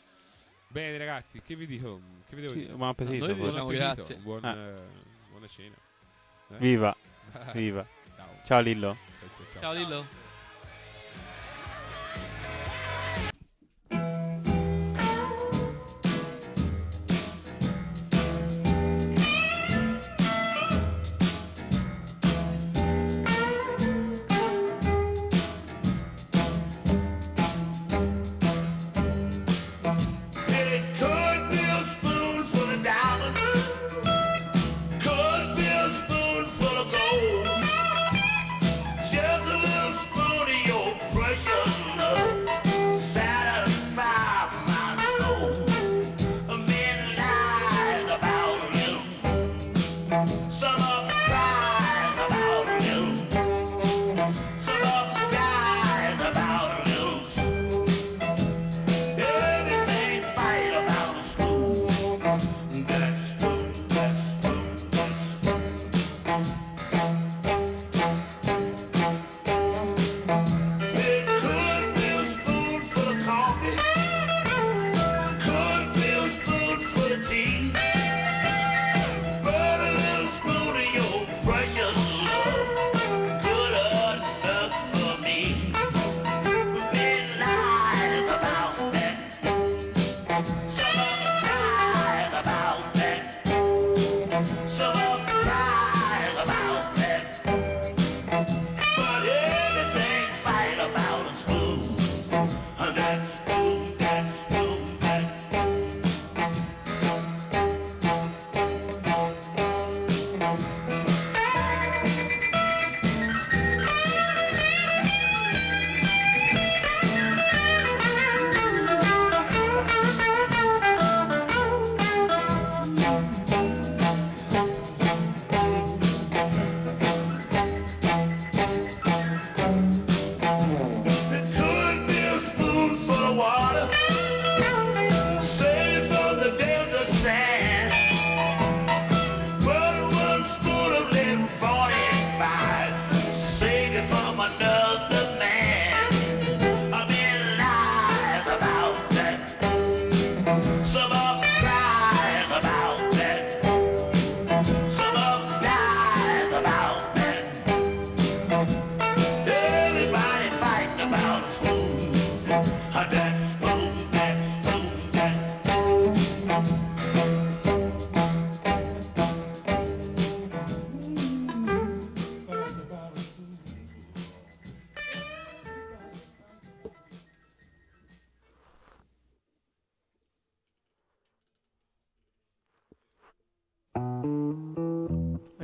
Bene ragazzi, che vi dico? Che vi devo
Sì,
dire?
buon appetito.
Noi vi
poi.
diciamo
appetito,
grazie.
buon,
Ah.
eh, buona cena. Eh?
Viva, viva.
Ciao.
Ciao Lillo.
Ciao, ciao, ciao.
ciao Lillo.
It could be a spoonful of diamond, could be a spoonful of gold, just a little spoon.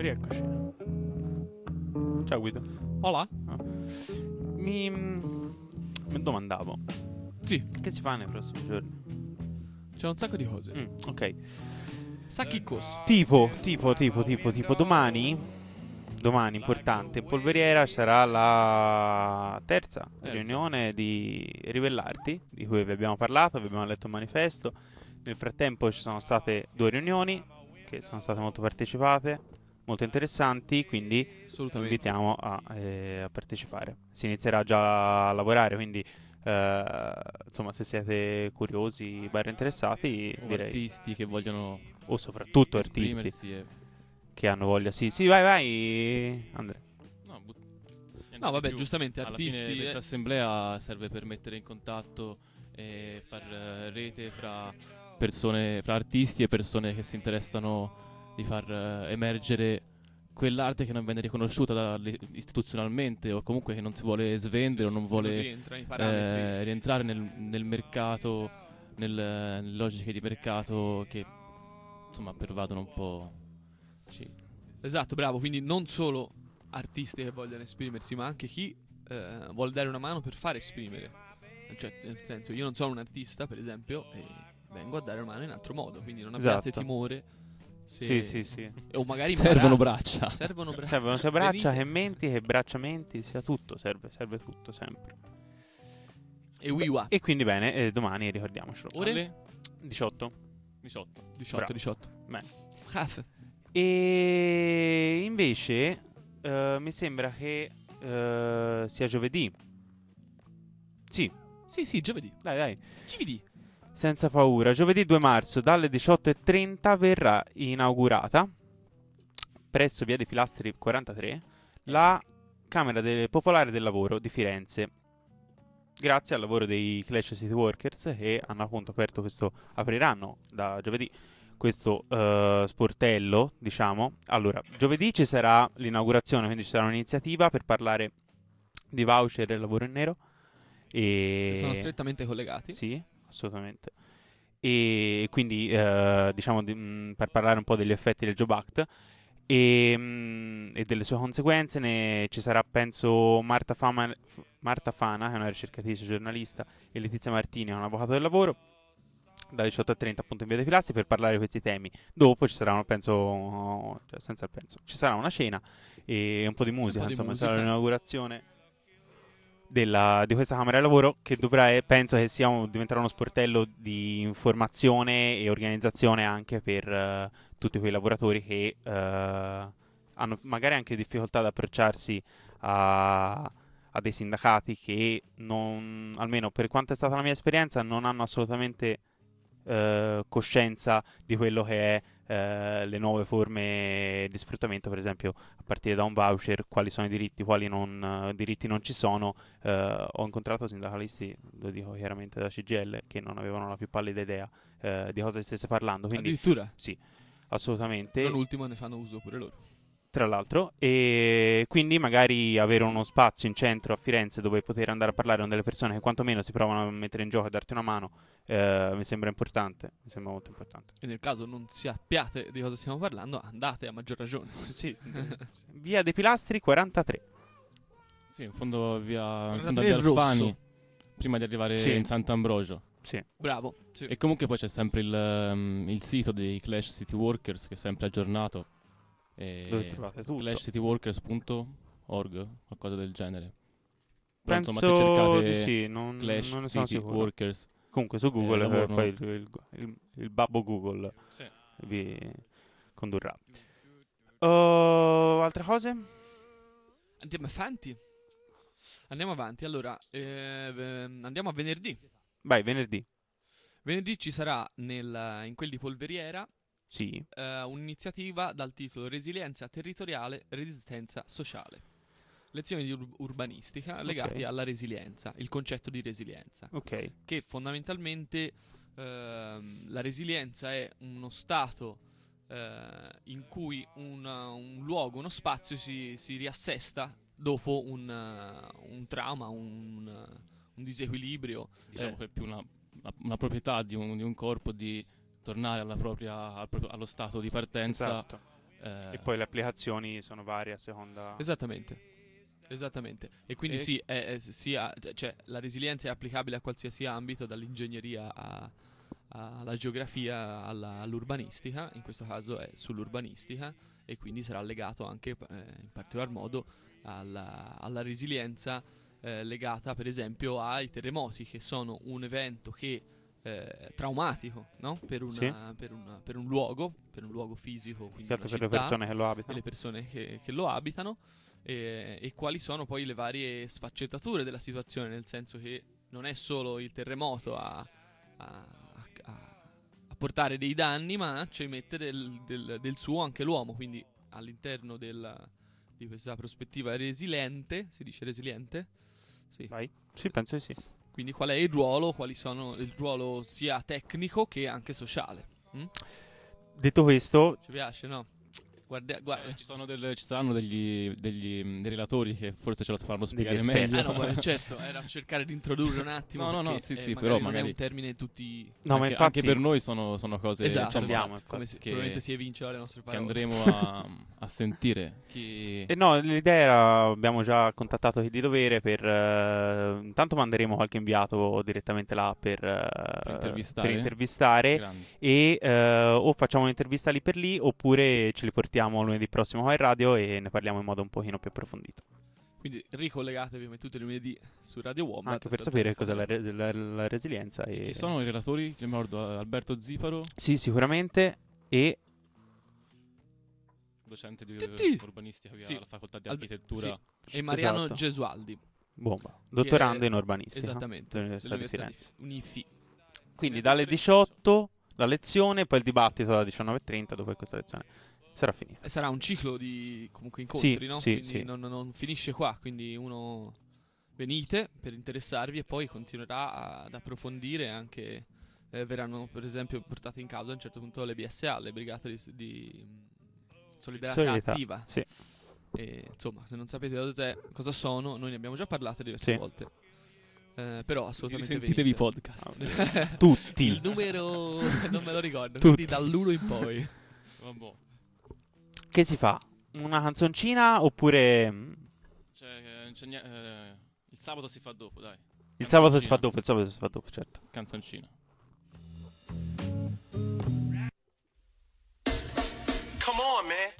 Rieccoci. Ciao Guido.
Hola.
Mi, mi domandavo.
Sì.
Che si fa nei prossimi giorni?
C'è un sacco di cose.
Mm, ok.
Sa chi cos?
Tipo, tipo, tipo, tipo, tipo domani, domani importante, in Polveriera sarà la terza,
Terza.
riunione di Ribellarti, di cui vi abbiamo parlato, vi abbiamo letto il manifesto. Nel frattempo ci sono state due riunioni che sono state molto partecipate, molto interessanti, quindi vi invitiamo a, eh, a partecipare. Si inizierà già a lavorare, quindi eh, insomma, se siete curiosi, barra interessati,
O
direi.
artisti che vogliono
O soprattutto
esprimersi
artisti
e-
che hanno voglia. Sì, sì, vai, vai, Andrea.
No, but- niente
No,
di
vabbè,
più.
giustamente,
Alla
artisti
fine
e-
questa assemblea serve per mettere in contatto e far eh, rete fra persone, fra artisti e persone che si interessano di far eh, emergere quell'arte che non viene riconosciuta da- le- istituzionalmente, o comunque che non si vuole svendere, o non
non
vuole
rientra nei parametri.
eh, rientrare nel, nel mercato, nel, nelle logiche di mercato che insomma pervadono un po'. Sì.
Esatto, bravo. Quindi non solo artisti che vogliono esprimersi, ma anche chi eh, vuole dare una mano per fare esprimere. Cioè, nel senso, io non sono un artista, per esempio, e vengo a dare una mano in altro modo. Quindi non abbiate
Esatto.
timore. Se...
Sì, sì, sì.
O magari
Servono
imparate.
braccia.
Servono braccia.
Servono sia braccia
Venite.
che menti, che bracciamenti, sia tutto, serve, serve tutto sempre.
E wiwa.
E quindi bene, eh, domani ricordiamocelo.
Ore?
Alle
diciotto.
diciotto.
diciotto,
Bravo.
diciotto.
Bene.
Caffè.
E invece eh, mi sembra che eh, sia giovedì. Sì,
Sì, sì, giovedì.
dai, dai.
Giovedì.
Senza paura. Giovedì due marzo dalle diciotto e trenta verrà inaugurata presso via dei Pilastri quarantatré la Camera del Popolare del Lavoro di Firenze. Grazie al lavoro dei Clash City Workers che hanno appunto aperto questo, apriranno da giovedì questo eh, sportello, diciamo. Allora, giovedì ci sarà l'inaugurazione, quindi ci sarà un'iniziativa per parlare di voucher e lavoro in nero. E
Che sono strettamente collegati.
Sì, assolutamente. E quindi eh, diciamo di- mh, per parlare un po' degli effetti del Job Act e, mh, e delle sue conseguenze, ne ci sarà penso Marta, Fama, Marta Fana, che è una ricercatrice giornalista, e Letizia Martini, che è un avvocato del lavoro, dalle diciotto e trenta appunto in via dei Pilastri per parlare di questi temi. Dopo ci sarà, penso, cioè senza il penso, ci sarà una cena e un po' di musica,
di
insomma,
musica.
sarà l'inaugurazione della, di questa Camera del Lavoro, che dovrà, eh, penso che sia un- diventerà uno sportello di informazione e organizzazione anche per eh, tutti quei lavoratori che eh, hanno magari anche difficoltà ad approcciarsi a, a dei sindacati che non, almeno per quanto è stata la mia esperienza, non hanno assolutamente eh, coscienza di quello che è eh, le nuove forme di sfruttamento, per esempio a partire da un voucher, quali sono i diritti, quali non, eh, diritti non ci sono. Eh, ho incontrato sindacalisti, lo dico chiaramente da C G I L, che non avevano la più pallida idea eh, di cosa stesse parlando, quindi
Addirittura.
sì, assolutamente.
Non ultimo ne fanno uso pure loro.
Tra l'altro, e quindi magari avere uno spazio in centro a Firenze dove poter andare a parlare con delle persone che quantomeno si provano a mettere in gioco e darti una mano, eh, mi sembra importante, mi sembra molto importante.
E nel caso non sappiate di cosa stiamo parlando, andate a maggior ragione.
Sì. Via dei Pilastri quarantatré.
Sì, in fondo via, in fondo
quarantatré
a via
il rosso.
Alfani, prima di arrivare
Sì.
in Sant'Ambrogio.
Sì.
Bravo. Sì.
E comunque poi c'è sempre il, um, il sito dei Clash City Workers, che è sempre aggiornato. E
Dove trovate tutto.
clash city workers punto org, qualcosa del genere. Però
Penso
insomma, se cercate
di sì, non,
Clash
non ne sono
City
sicuro.
Workers,
Comunque su Google,
eh,
eh,
lavorano-
poi il, il, il- il babbo Google
Sì.
vi condurrà. Oh, altre cose?
Andiamo avanti. Andiamo avanti. Allora, eh, ehm, andiamo a venerdì.
Vai, venerdì.
Venerdì ci sarà nel, in quel di Polveriera
Sì.
eh, un'iniziativa dal titolo Resilienza territoriale, resistenza sociale. Lezioni di ur- urbanistica legate
Ok.
alla resilienza, il concetto di resilienza.
Ok.
Che fondamentalmente ehm, la resilienza è uno stato eh, in cui una- un luogo, uno spazio si, si riassesta dopo un, uh, un trauma, un, uh, un disequilibrio.
diciamo
Eh,
che è più una, una- una proprietà di un, di un corpo di tornare alla propria, al proprio- allo stato di partenza
Esatto.
Eh,
E poi le applicazioni sono varie a seconda.
Esattamente. Esattamente. E quindi
E-
sì, è, è- sia, cioè, la resilienza è applicabile a qualsiasi ambito, dall'ingegneria a- a- alla geografia alla- all'urbanistica. In questo caso è sull'urbanistica, e quindi sarà legato anche eh, in particolar modo alla, alla resilienza eh, legata per esempio ai terremoti, che sono un evento che eh, traumatico, no? per, una,
Sì.
per, una- per un luogo, per un luogo fisico, quindi
Che altro
una
per le
città,
persone che lo
e
abitano.
le persone che, che lo abitano, e, e quali sono poi le varie sfaccettature della situazione, nel senso che non è solo il terremoto a, a- a- a portare dei danni, ma ci mette del, del- del suo anche l'uomo, quindi all'interno del- di questa prospettiva resiliente, si dice resiliente? Sì.
Vai. Sì, penso di sì.
Quindi qual è il ruolo, quali sono il ruolo sia tecnico che anche sociale. Mm?
Detto questo,
Ci piace, no? Guarda, guarda.
Cioè, ci, sono del- ci saranno degli, degli, mm, dei relatori che forse ce lo faranno spiegare
esperti.
meglio.
Ah, no, poi, certo, era cercare di introdurre un attimo.
No, no, no,
perché,
sì,
eh,
sì,
magari
però
non
magari-
è un termine tutti.
no, ma
anche,
infatti
anche per noi sono, sono cose
Esatto,
insomma,
abbiamo,
infatti, come si,
che-
probabilmente si evince dalle nostre
che
parole.
andremo a, a sentire. Chi...
Eh no, l'idea era, abbiamo già contattato chi di dovere per, eh, intanto manderemo qualche inviato direttamente là per, eh,
intervistare.
per intervistare
Grandi.
e eh, o facciamo un'intervista lì per lì, oppure ce li portiamo lunedì prossimo qua in radio e ne parliamo in modo un pochino più approfondito,
Quindi ricollegatevi come tutti i lunedì su Radio Wombat.
anche per sapere cos'è la, re- la- la resilienza. E...
Chi sono i relatori? Che mi ricordo, Alberto Ziparo,
Sì, sicuramente. E
docente di
Tutti.
urbanistica qui
Sì.
alla facoltà di
Al-
architettura.
E Mariano
Esatto.
Gesualdi.
bomba, dottorando
Che è-
in urbanistica
Esattamente.
dell'Università di
dell'Università
Firenze.
di Unifi.
Quindi dalle diciotto la lezione, poi il dibattito alle diciannove e trenta, dopo questa lezione sarà finita.
E sarà un ciclo di comunque incontri,
Sì,
no?
sì,
Quindi
sì.
Non, non finisce qua, quindi uno venite per interessarvi e poi continuerà ad approfondire anche, eh, verranno per esempio portate in causa a un certo punto le B S A, le brigate di, di mh, solidarietà,
Solidarietà,
attiva.
sì.
E, insomma, se non sapete cosa, cosa sono, noi ne abbiamo già parlato diverse
Sì.
volte. Eh, però assolutamente
Sentitevi i
venite.
podcast.
Tutti.
Il numero non me lo ricordo,
Tutti.
quindi dall'uno in poi.
Vabbè.
Che si fa? Una canzoncina oppure mm,
Cioè, eh, c'è nia- eh, il sabato si fa dopo, dai.
il sabato si fa
Canzoncina.
dopo, il sabato si fa dopo, certo.
Canzoncina.
Come on, man.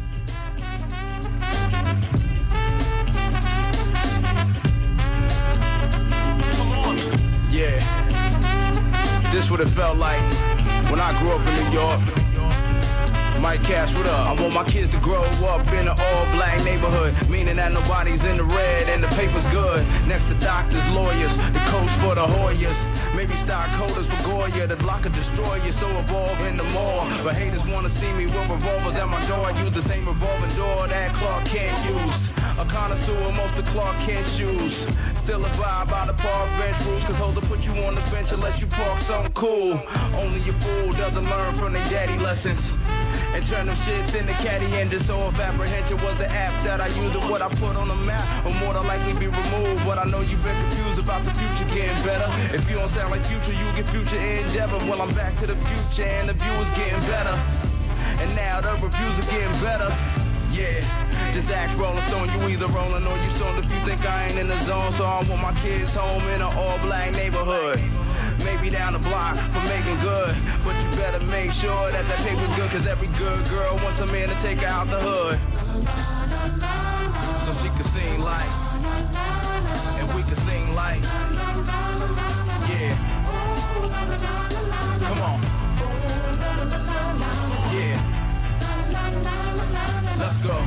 Yeah, this what it felt like when I grew up in New York. Mike Cash, what up? I want my kids to grow up in an all-black neighborhood, meaning that nobody's in the red and the paper's good. Next to doctors, lawyers, the coach for the Hoyas, maybe stockholders for Goya. The block could destroy you, so evolve in the mall. But haters wanna see me with revolvers at my door. I use the same revolving door that Clark Kent used. A connoisseur, most of Clark Kent shoes. Still abide by the park bench rules, cause hold to put you on the bench unless you park something cool. Only a fool doesn't learn from their daddy lessons and turn them shits into caddy engines. So if apprehension was the app that I use, or what I put on the map will more than likely be removed. But I know you've been confused about the future getting better. If you don't sound like Future, you get Future endeavor. Well, I'm back to the future and the view is getting better. And now the reviews are getting better. Yeah, just ask Rolling Stone, you either rolling or you stoned if you think I ain't in the zone. So I want my kids home in an all-black neighborhood. Maybe down the block for making good, but you better make sure that that paper's good, cause every good girl wants a man to take her out the hood, so she can sing like, and we can sing like, yeah, come on, yeah, let's go.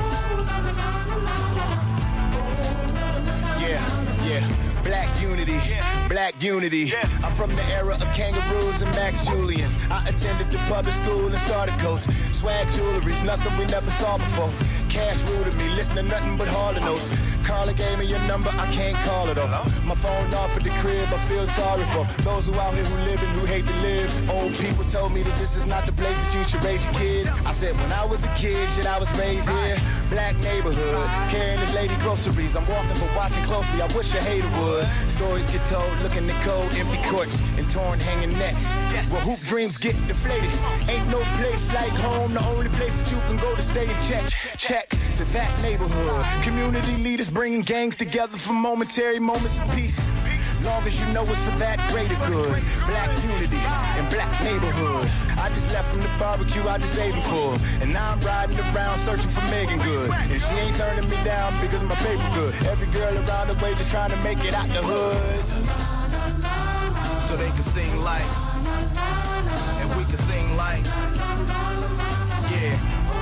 Yeah, yeah. Black unity, black unity. I'm from the era of kangaroos and Max Julians. I attended the public school and started coach. Swag jewelry's nothing we never saw before. cash rule to me. Listen to nothing but Harlan notes. Carla gave me your number, I can't call it off. My phone off at the crib, I feel sorry for those who out here who live and who hate to live. Old people told me that this is not the place that you should raise your kids. I said when I was a kid, shit, I was raised here. Black neighborhood, carrying this lady groceries. I'm walking but watching closely, I wish a hater would. Stories get told, looking at cold, empty courts, and torn hanging nets. Where hoop dreams get deflated. Ain't no place like home, the only place that you can go to stay and check. Check to that neighborhood. Community leaders bringing gangs together for momentary moments of peace. Long as you know it's for that greater good. Black unity and black neighborhood. I just left from the barbecue I just ate before, and now I'm riding around searching for Megan Good. And she ain't turning me down because of my paper good. Every girl around the way just trying to make it out the hood.
So they can sing like, and we can sing like, yeah.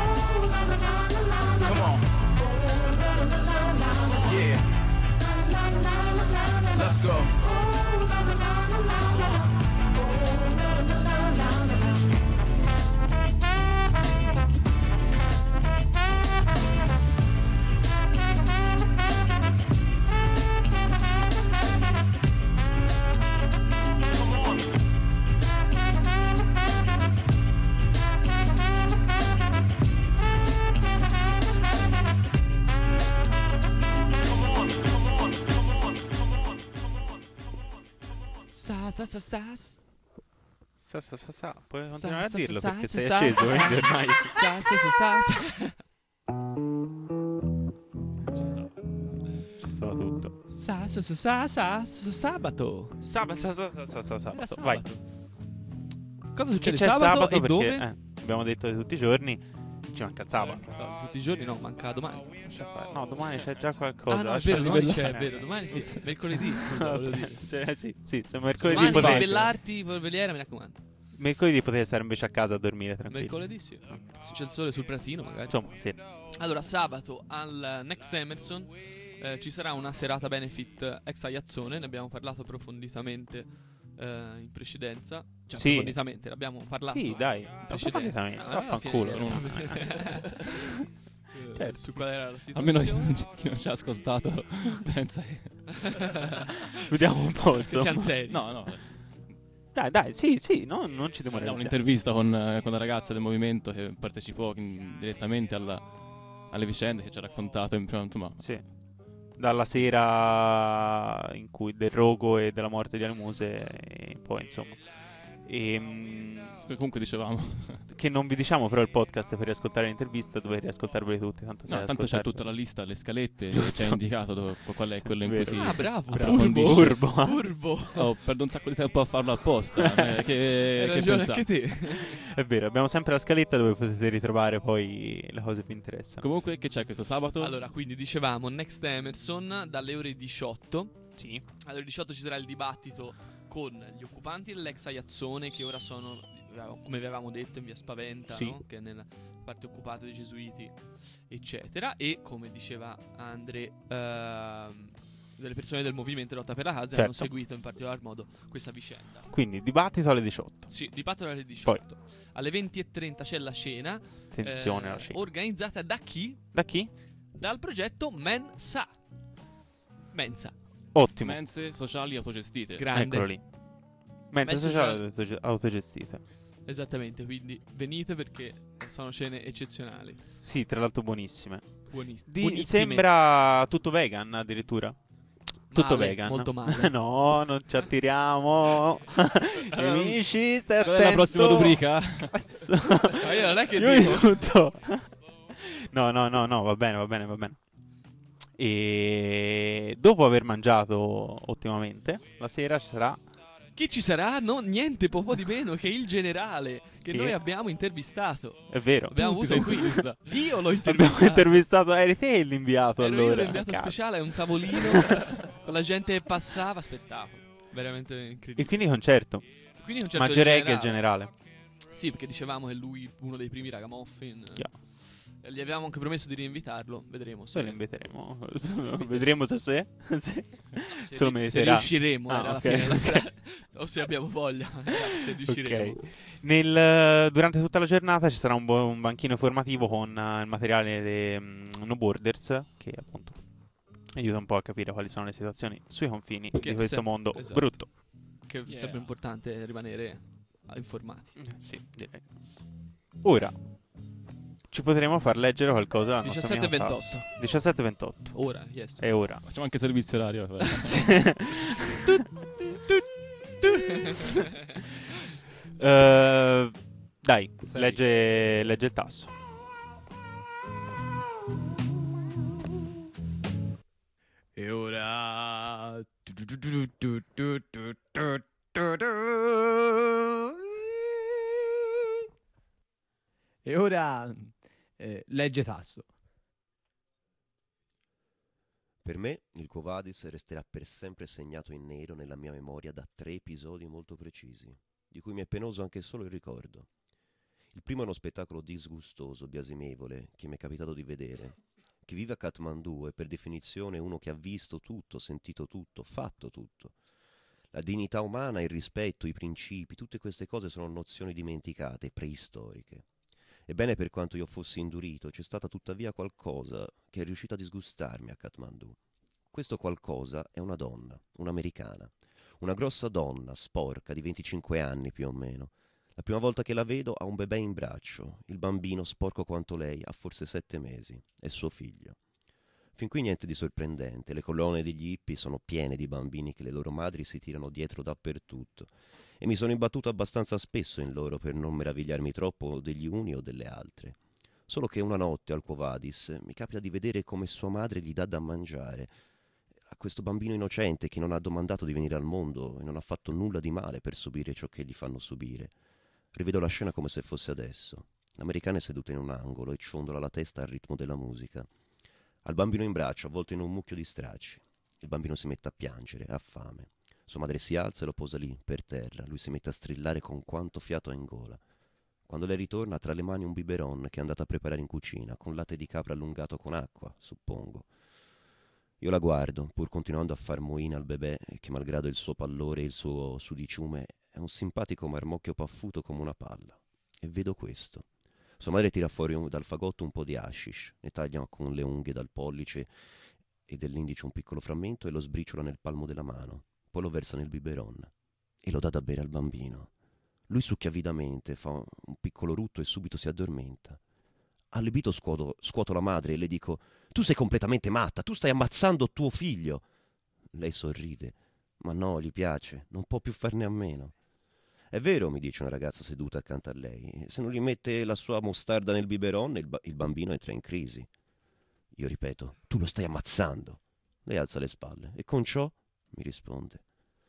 Come on. Yeah. Let's go.
Sa sa sa
Sa sa sa sa. Puoi
Sa,
continuare a
sa,
dirlo
sa,
perché
sa,
sei
sa,
acceso,
sa,
quindi ormai.
Sa sa sa sa sa.
Ci stava.
Ci stava tutto.
Sa sa sa sa sa sa sabato.
Sabato, sa, sa, sa, sa, sa,
Era
sabato. Vai.
Cosa
Che
succede
c'è
sabato, e
perché,
dove?
eh, abbiamo detto di tutti i giorni. Ci manca il sabato.
No, tutti i giorni no, manca domani.
No, domani c'è già qualcosa.
Ah no, è
lascia
vero, domani c'è, è
livellare.
vero, domani sì, mercoledì, scusa, volevo dire.
Sì, sì, sì, se mercoledì
Domani
potete-
bellarti, polveriera, mi raccomando.
Mercoledì potete stare invece a casa a dormire tranquilli.
Mercoledì sì. Se c'è il sole sul pratino magari.
Insomma, sì.
Allora, sabato al Next Emerson eh, ci sarà una serata benefit ex Aiazzone, ne abbiamo parlato approfonditamente eh, in precedenza. Cioè,
Sì.
approfonditamente, l'abbiamo parlato.
Sì, dai,
in precedenza.
approfonditamente,
Ah, alla
vaffanculo.
fine sì. Eh,
Certo.
Su qual era la
Almeno
situazione.
chi non ci, chi non ci ha ascoltato pensa che...
Vediamo un po',
Se
insomma.
siamo seri.
No, no.
Dai, dai, sì, sì, no, non ci
Da
demoralizziamo.
un'intervista con, eh, con la ragazza del movimento che partecipò in- direttamente alla- alle vicende che ci ha raccontato in prima, insomma.
Sì. Dalla sera in cui del rogo e della morte di Almuse e poi insomma. E,
comunque dicevamo
che non vi diciamo però il podcast per riascoltare l'intervista, dovete riascoltarveli tutti, tanto,
No, tanto c'è tutta la lista, le scalette, che
Giusto.
ci ha indicato dove- qual è quello in cui
Vero.
si
Ah, bravo,
approfondisce.
furbo.
Furbo.
Ho perso un sacco di tempo a farlo apposta. eh, che,
Hai
che
ragione
pensate?
anche te.
È vero, abbiamo sempre la scaletta dove potete ritrovare poi le cose che vi interessano.
Comunque che c'è questo sabato?
Allora, quindi dicevamo Next Emerson dalle ore diciotto.
Sì.
Alle ore diciotto ci sarà il dibattito con gli occupanti dell'ex Aiazzone, che ora sono, come vi avevamo detto, in via Spaventa,
Sì.
no? Che è nella parte occupata dei Gesuiti, eccetera. E come diceva Andre, ehm, delle persone del movimento Lotta per la Casa
Certo.
hanno seguito in particolar modo questa vicenda.
Quindi dibattito alle diciotto.
Sì, dibattito alle diciotto. Alle venti e trenta c'è la cena.
Attenzione
eh,
alla cena.
Organizzata da chi?
Da chi?
Dal progetto Mensa. Mensa.
Ottimo.
Mense sociali autogestite.
Grande.
Eccolo lì. Mensa
Mensa
sociale
sociale.
autoge- autogestita.
Esattamente, quindi venite perché sono cene eccezionali.
Sì, tra l'altro buonissime.
Buoniss-
Di-
buonissime.
sembra tutto vegan addirittura. Tutto
Male,
vegan.
molto male.
No, non ci attiriamo. Amici, stai
Qual
attento.
è la prossima rubrica?
Cazzo.
Ma io non è che
Io
dico.
tutto. No, no, no, no, va bene, va bene, va bene. E dopo aver mangiato ottimamente, la sera ci sarà
Chi ci sarà? No, niente poco di meno che il generale che
Che?
noi abbiamo intervistato.
È vero.
Abbiamo
Tutti
avuto qui.
intervista.
Io l'ho
Abbiamo
intervistato.
intervistato, eri te l'inviato
Ero
allora.
io l'inviato
Cazzo.
speciale, è un tavolino con la gente che passava, aspettavo. Veramente
E
incredibile.
quindi concerto.
Quindi un certo
Maggioreg e il generale.
Sì, perché dicevamo che lui uno dei primi ragamuffin.
Yeah.
E Gli avevamo anche promesso di rinvitarlo, vedremo.
Poi lo inviteremo. Vedremo se se. se.
Se,
Solo
ri- se
meriterà.
riusciremo,
Ah,
era
ok.
alla fine della frase. O se abbiamo voglia, se riusciremo.
Ok. Nel, durante tutta la giornata ci sarà un, bo- un banchino informativo con eh, il materiale dei mm, No Borders, che appunto aiuta un po' a capire quali sono le situazioni sui confini
Che
di questo
se-
mondo
esatto.
brutto.
Che è
Yeah.
sempre importante rimanere ah, informati.
Sì, direi. Ora ci potremo far leggere qualcosa al nostro
diciassette e
amico
ventotto.
Tasso. diciassette e ventotto.
Ora, yes.
È ora.
Facciamo anche servizio orario.
Eh, dai,
Sei.
legge, legge il tasso.
E ora... E ora... eh, legge tasso.
Per me il Quo Vadis resterà per sempre segnato in nero nella mia memoria da tre episodi molto precisi, di cui mi è penoso anche solo il ricordo. Il primo è uno spettacolo disgustoso, biasimevole, che mi è capitato di vedere. Chi vive a Kathmandu è per definizione uno che ha visto tutto, sentito tutto, fatto tutto. La dignità umana, il rispetto, i principi, tutte queste cose sono nozioni dimenticate, preistoriche. Ebbene, per quanto io fossi indurito, c'è stata tuttavia qualcosa che è riuscito a disgustarmi a Kathmandu. Questo qualcosa è una donna, un'americana. Una grossa donna, sporca, di venticinque anni più o meno. La prima volta che la vedo ha un bebè in braccio. Il bambino, sporco quanto lei, ha forse sette mesi. È suo figlio. Fin qui niente di sorprendente. Le colonne degli hippie sono piene di bambini che le loro madri si tirano dietro dappertutto. E mi sono imbattuto abbastanza spesso in loro per non meravigliarmi troppo degli uni o delle altre. Solo che una notte al Quo Vadis mi capita di vedere come sua madre gli dà da mangiare a questo bambino innocente che non ha domandato di venire al mondo e non ha fatto nulla di male per subire ciò che gli fanno subire. Rivedo la scena come se fosse adesso. L'americana è seduta in un angolo e ciondola la testa al ritmo della musica. Ha il bambino in braccio, avvolto in un mucchio di stracci. Il bambino si mette a piangere, ha fame. Sua madre si alza e lo posa lì, per terra. Lui si mette a strillare con quanto fiato ha in gola. Quando lei ritorna ha tra le mani un biberon che è andata a preparare in cucina, con latte di capra allungato con acqua, suppongo. Io la guardo, pur continuando a far moina al bebè, che malgrado il suo pallore e il suo sudiciume è un simpatico marmocchio paffuto come una palla. E vedo questo. Sua madre tira fuori un, dal fagotto un po' di hashish, ne taglia con le unghie dal pollice e dell'indice un piccolo frammento e lo sbriciola nel palmo della mano. Poi lo versa nel biberon e lo dà da bere al bambino. Lui succhia avidamente, fa un piccolo rutto e subito si addormenta. Allibito scuoto, scuoto la madre e le dico: «Tu sei completamente matta, tu stai ammazzando tuo figlio!» Lei sorride. «Ma no, gli piace, non può più farne a meno». «È vero», mi dice una ragazza seduta accanto a lei, «se non gli mette la sua mostarda nel biberon il, ba- il bambino entra in crisi». Io ripeto: «Tu lo stai ammazzando». Lei alza le spalle. «E con ciò?» mi risponde.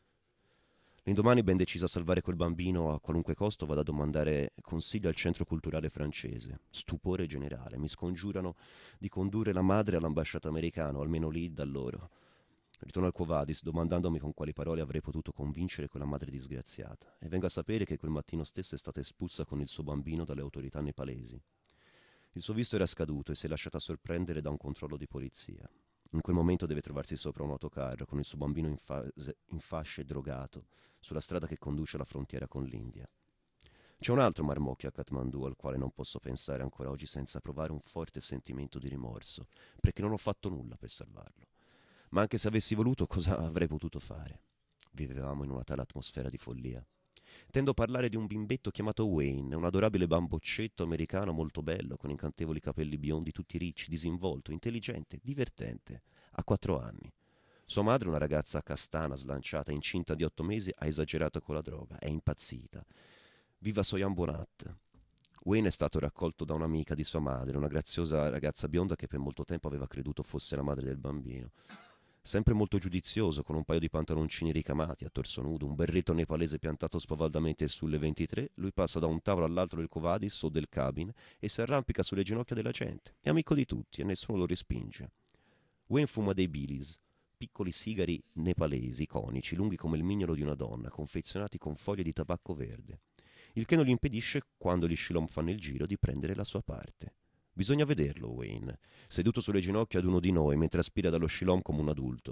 L'indomani, ben deciso a salvare quel bambino a qualunque costo, vado a domandare consiglio al centro culturale francese. Stupore generale. Mi scongiurano di condurre la madre all'ambasciata americana, o almeno lì da loro. Ritorno al Quo Vadis domandandomi con quali parole avrei potuto convincere quella madre disgraziata. E vengo a sapere che quel mattino stesso è stata espulsa con il suo bambino dalle autorità nepalesi. Il suo visto era scaduto e si è lasciata sorprendere da un controllo di polizia. In quel momento deve trovarsi sopra un autocarro con il suo bambino in, fase, in fasce drogato sulla strada che conduce alla frontiera con l'India. C'è un altro marmocchio a Kathmandu al quale non posso pensare ancora oggi senza provare un forte sentimento di rimorso, perché non ho fatto nulla per salvarlo. Ma anche se avessi voluto, cosa avrei potuto fare? Vivevamo in una tale atmosfera di follia. Tendo a parlare di un bimbetto chiamato Wayne, un adorabile bamboccetto americano molto bello, con incantevoli capelli biondi tutti ricci, disinvolto, intelligente, divertente. Ha quattro anni. Sua madre, una ragazza castana, slanciata, incinta di otto mesi, ha esagerato con la droga, è impazzita. Vive a Soyan Bonat. Wayne è stato raccolto da un'amica di sua madre, una graziosa ragazza bionda che per molto tempo aveva creduto fosse la madre del bambino. Sempre molto giudizioso, con un paio di pantaloncini ricamati, a torso nudo, un berretto nepalese piantato spavaldamente sulle ventitré, lui passa da un tavolo all'altro del Quo Vadis o del cabin e si arrampica sulle ginocchia della gente. È amico di tutti e nessuno lo respinge. Wayne fuma dei Baileys, piccoli sigari nepalesi, conici, lunghi come il mignolo di una donna, confezionati con foglie di tabacco verde. Il che non gli impedisce, quando gli Shilom fanno il giro, di prendere la sua parte. Bisogna vederlo, Wayne, seduto sulle ginocchia ad uno di noi mentre aspira dallo Shilom come un adulto.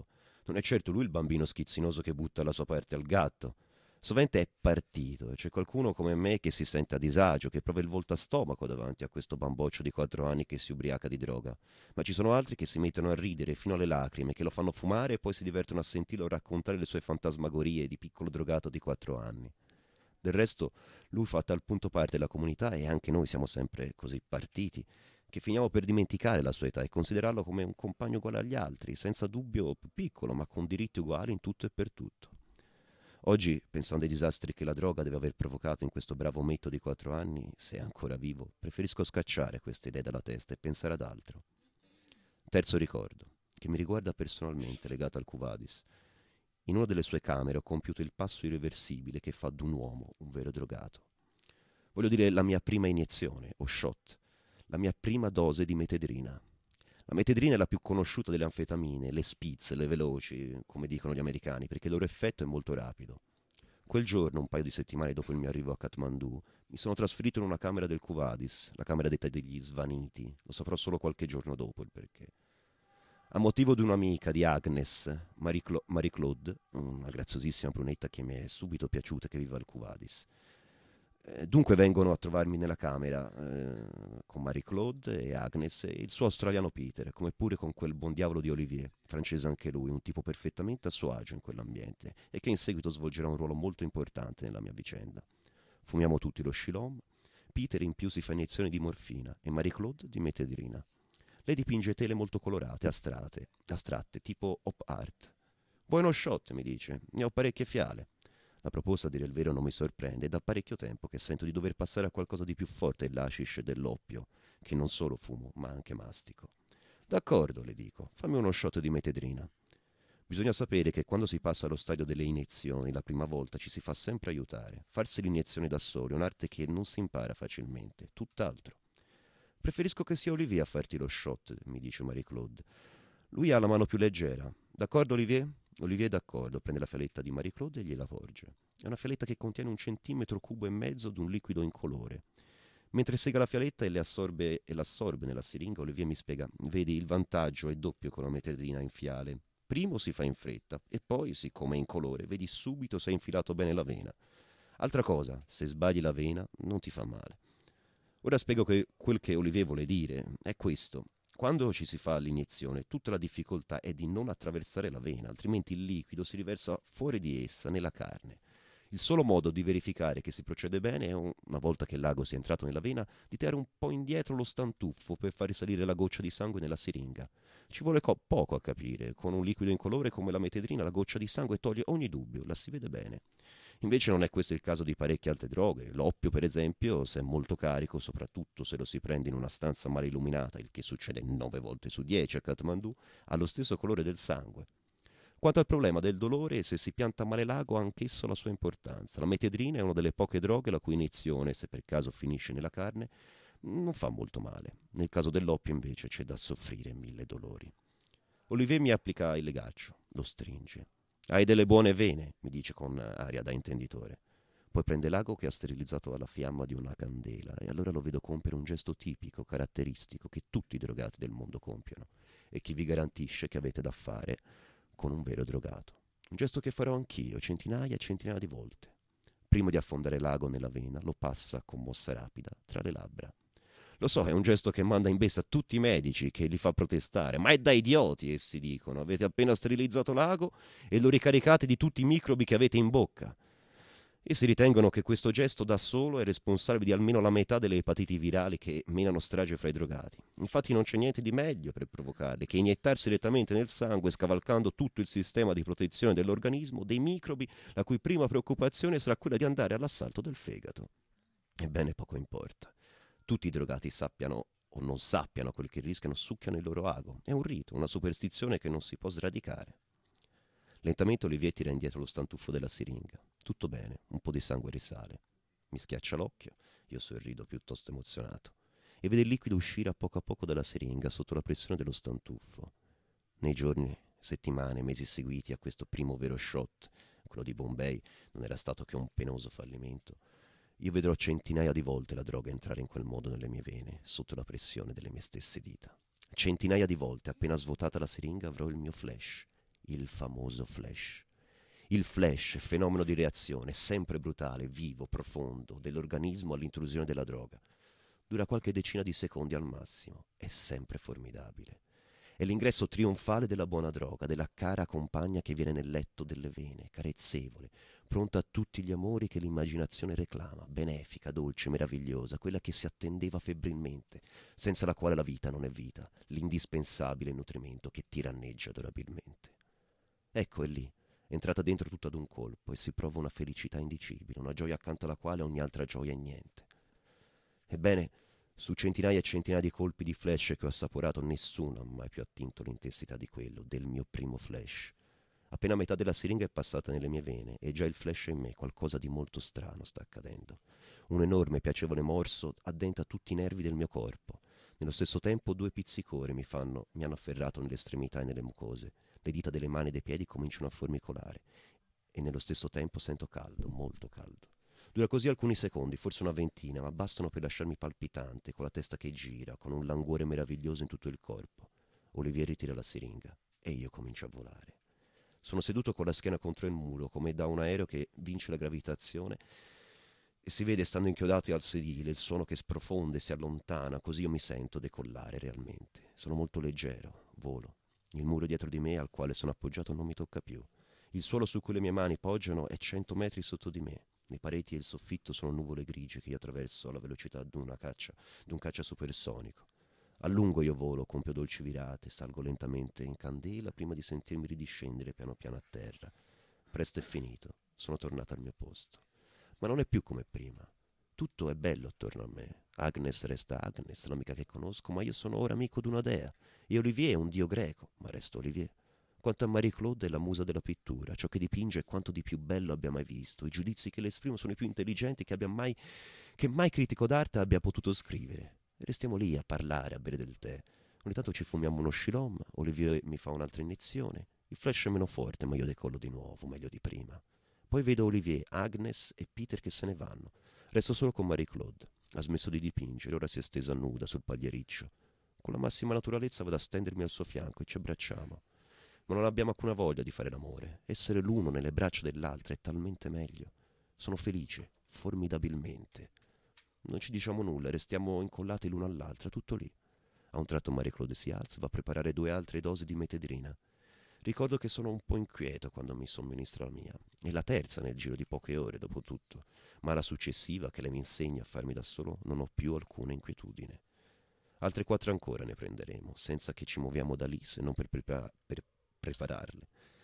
Non è certo lui il bambino schizzinoso che butta la sua parte al gatto. Sovente è partito, c'è qualcuno come me che si sente a disagio, che prova il volto a stomaco davanti a questo bamboccio di quattro anni che si ubriaca di droga, ma ci sono altri che si mettono a ridere fino alle lacrime, che lo fanno fumare e poi si divertono a sentirlo raccontare le sue fantasmagorie di piccolo drogato di quattro anni. Del resto lui fa a tal punto parte della comunità, e anche noi siamo sempre così partiti, che finiamo per dimenticare la sua età e considerarlo come un compagno uguale agli altri, senza dubbio più piccolo, ma con diritti uguali in tutto e per tutto. Oggi, pensando ai disastri che la droga deve aver provocato in questo bravo ometto di quattro anni, se è ancora vivo, preferisco scacciare queste idee dalla testa e pensare ad altro. Terzo ricordo, che mi riguarda personalmente, legato al Quo Vadis. In una delle sue camere ho compiuto il passo irreversibile che fa d'un uomo un vero drogato. Voglio dire la mia prima iniezione, o shot, la mia prima dose di metedrina. La metedrina è la più conosciuta delle anfetamine, le spizze, le veloci, come dicono gli americani, perché il loro effetto è molto rapido. Quel giorno, un paio di settimane dopo il mio arrivo a Kathmandu, mi sono trasferito in una camera del Quo Vadis, la camera detta degli svaniti. Lo saprò solo qualche giorno dopo il perché. A motivo di un'amica di Agnes, Marie, Clo- Marie Claude, una graziosissima brunetta che mi è subito piaciuta, che vive al Quo Vadis. Eh, dunque vengono a trovarmi nella camera eh, con Marie Claude e Agnes e il suo australiano Peter, come pure con quel buon diavolo di Olivier, francese anche lui, un tipo perfettamente a suo agio in quell'ambiente e che in seguito svolgerà un ruolo molto importante nella mia vicenda. Fumiamo tutti lo Shilom, Peter in più si fa iniezioni di morfina e Marie Claude di metedrina. Lei dipinge tele molto colorate, astratte, astratte, tipo op art. Vuoi uno shot? Mi dice. Ne ho parecchie fiale. La proposta, a dire il vero, non mi sorprende. È da parecchio tempo che sento di dover passare a qualcosa di più forte dell'hashish dell'oppio, che non solo fumo, ma anche mastico. D'accordo, le dico. Fammi uno shot di metedrina. Bisogna sapere che quando si passa allo stadio delle iniezioni, la prima volta ci si fa sempre aiutare. Farsi l'iniezione da soli è un'arte che non si impara facilmente, tutt'altro. Preferisco che sia Olivier a farti lo shot, mi dice Marie Claude. Lui ha la mano più leggera. D'accordo, Olivier? Olivier è d'accordo, prende la fialetta di Marie Claude e gliela porge. È una fialetta che contiene un centimetro cubo e mezzo di un liquido incolore. Mentre sega la fialetta e, le assorbe, e l'assorbe nella siringa, Olivier mi spiega: vedi, il vantaggio è doppio con la metedrina in fiale. Primo si fa in fretta e poi, siccome è incolore, vedi subito se hai infilato bene la vena. Altra cosa, se sbagli la vena non ti fa male. Ora spiego che quel che Olivier vuole dire è questo. Quando ci si fa l'iniezione, tutta la difficoltà è di non attraversare la vena, altrimenti il liquido si riversa fuori di essa, nella carne. Il solo modo di verificare che si procede bene è, una volta che l'ago sia entrato nella vena, di tirare un po' indietro lo stantuffo per far risalire la goccia di sangue nella siringa. Ci vuole co- poco a capire. Con un liquido incolore come la metedrina la goccia di sangue toglie ogni dubbio, la si vede bene. Invece non è questo il caso di parecchie altre droghe. L'oppio, per esempio, se è molto carico, soprattutto se lo si prende in una stanza male illuminata, il che succede nove volte su dieci a Kathmandu, ha lo stesso colore del sangue. Quanto al problema del dolore, se si pianta male l'ago ha anch'esso la sua importanza. La metedrina è una delle poche droghe la cui iniezione, se per caso finisce nella carne, non fa molto male. Nel caso dell'oppio, invece, c'è da soffrire mille dolori. Olivier mi applica il legaccio, lo stringe. Hai delle buone vene, mi dice con aria da intenditore. Poi prende l'ago che ha sterilizzato alla fiamma di una candela e allora lo vedo compiere un gesto tipico, caratteristico, che tutti i drogati del mondo compiono e che vi garantisce che avete da fare con un vero drogato. Un gesto che farò anch'io centinaia e centinaia di volte. Prima di affondare l'ago nella vena lo passa con mossa rapida tra le labbra. Lo so, è un gesto che manda in bestia tutti i medici, che li fa protestare. Ma è da idioti, essi dicono. Avete appena sterilizzato l'ago e lo ricaricate di tutti i microbi che avete in bocca. Essi ritengono che questo gesto da solo è responsabile di almeno la metà delle epatiti virali che menano strage fra i drogati. Infatti non c'è niente di meglio per provocarle che iniettarsi direttamente nel sangue, scavalcando tutto il sistema di protezione dell'organismo, dei microbi la cui prima preoccupazione sarà quella di andare all'assalto del fegato. Ebbene, poco importa. Tutti i drogati sappiano o non sappiano quel che rischiano, succhiano il loro ago. È un rito, una superstizione che non si può sradicare. Lentamente Olivier tira indietro lo stantuffo della siringa. Tutto bene, un po' di sangue risale. Mi schiaccia l'occhio, io sorrido piuttosto emozionato, e vede il liquido uscire a poco a poco dalla siringa sotto la pressione dello stantuffo. Nei giorni, settimane, mesi seguiti a questo primo vero shot, quello di Bombay non era stato che un penoso fallimento. Io vedrò centinaia di volte la droga entrare in quel modo nelle mie vene, sotto la pressione delle mie stesse dita. Centinaia di volte, appena svuotata la siringa, avrò il mio flash, il famoso flash. Il flash, fenomeno di reazione sempre brutale, vivo, profondo, dell'organismo all'intrusione della droga. Dura qualche decina di secondi al massimo, è sempre formidabile. È l'ingresso trionfale della buona droga, della cara compagna che viene nel letto delle vene, carezzevole, pronta a tutti gli amori che l'immaginazione reclama, benefica, dolce, meravigliosa, quella che si attendeva febbrilmente, senza la quale la vita non è vita, l'indispensabile nutrimento che tiranneggia adorabilmente. Ecco, è lì, entrata dentro tutto ad un colpo, e si prova una felicità indicibile, una gioia accanto alla quale ogni altra gioia è niente. Ebbene, su centinaia e centinaia di colpi di flash che ho assaporato, nessuno ha mai più attinto l'intensità di quello, del mio primo flash. Appena metà della siringa è passata nelle mie vene e già il flash è in me, qualcosa di molto strano sta accadendo. Un enorme piacevole morso addenta tutti i nervi del mio corpo. Nello stesso tempo due pizzicore mi, fanno, mi hanno afferrato nelle estremità e nelle mucose. Le dita delle mani e dei piedi cominciano a formicolare e nello stesso tempo sento caldo, molto caldo. Dura così alcuni secondi, forse una ventina, ma bastano per lasciarmi palpitante, con la testa che gira, con un languore meraviglioso in tutto il corpo. Olivier ritira la siringa e io comincio a volare. Sono seduto con la schiena contro il muro, come da un aereo che vince la gravitazione, e si vede, stando inchiodati al sedile, il suono che sprofonda e si allontana, così io mi sento decollare realmente. Sono molto leggero, volo. Il muro dietro di me, al quale sono appoggiato, non mi tocca più. Il suolo su cui le mie mani poggiano è cento metri sotto di me. Le pareti e il soffitto sono nuvole grigie che io attraverso alla velocità di una caccia, di un caccia supersonico. A lungo io volo, compio dolci virate, salgo lentamente in candela prima di sentirmi ridiscendere piano piano a terra. Presto è finito, sono tornato al mio posto. Ma non è più come prima. Tutto è bello attorno a me. Agnes resta Agnes, l'amica che conosco, ma io sono ora amico di una dea. E Olivier è un dio greco, ma resto Olivier. Quanto a Marie-Claude è la musa della pittura, ciò che dipinge è quanto di più bello abbia mai visto. I giudizi che le esprimo sono i più intelligenti che abbia mai, che mai critico d'arte abbia potuto scrivere. E restiamo lì a parlare, a bere del tè. Ogni tanto ci fumiamo uno shilom, Olivier mi fa un'altra iniezione. Il flash è meno forte, ma io decollo di nuovo, meglio di prima. Poi vedo Olivier, Agnes e Peter che se ne vanno. Resto solo con Marie-Claude. Ha smesso di dipingere, ora si è stesa nuda sul pagliericcio. Con la massima naturalezza vado a stendermi al suo fianco e ci abbracciamo. Ma non abbiamo alcuna voglia di fare l'amore. Essere l'uno nelle braccia dell'altro è talmente meglio. Sono felice, formidabilmente. Non ci diciamo nulla, restiamo incollati l'uno all'altra, tutto lì. A un tratto Marie-Claude si alza, va a preparare due altre dosi di metedrina. Ricordo che sono un po' inquieto quando mi somministra la mia. È la terza nel giro di poche ore, dopo tutto. Ma la successiva, che lei mi insegna a farmi da solo, non ho più alcuna inquietudine. Altre quattro ancora ne prenderemo, senza che ci muoviamo da lì, se non per, prepara- per prepararle.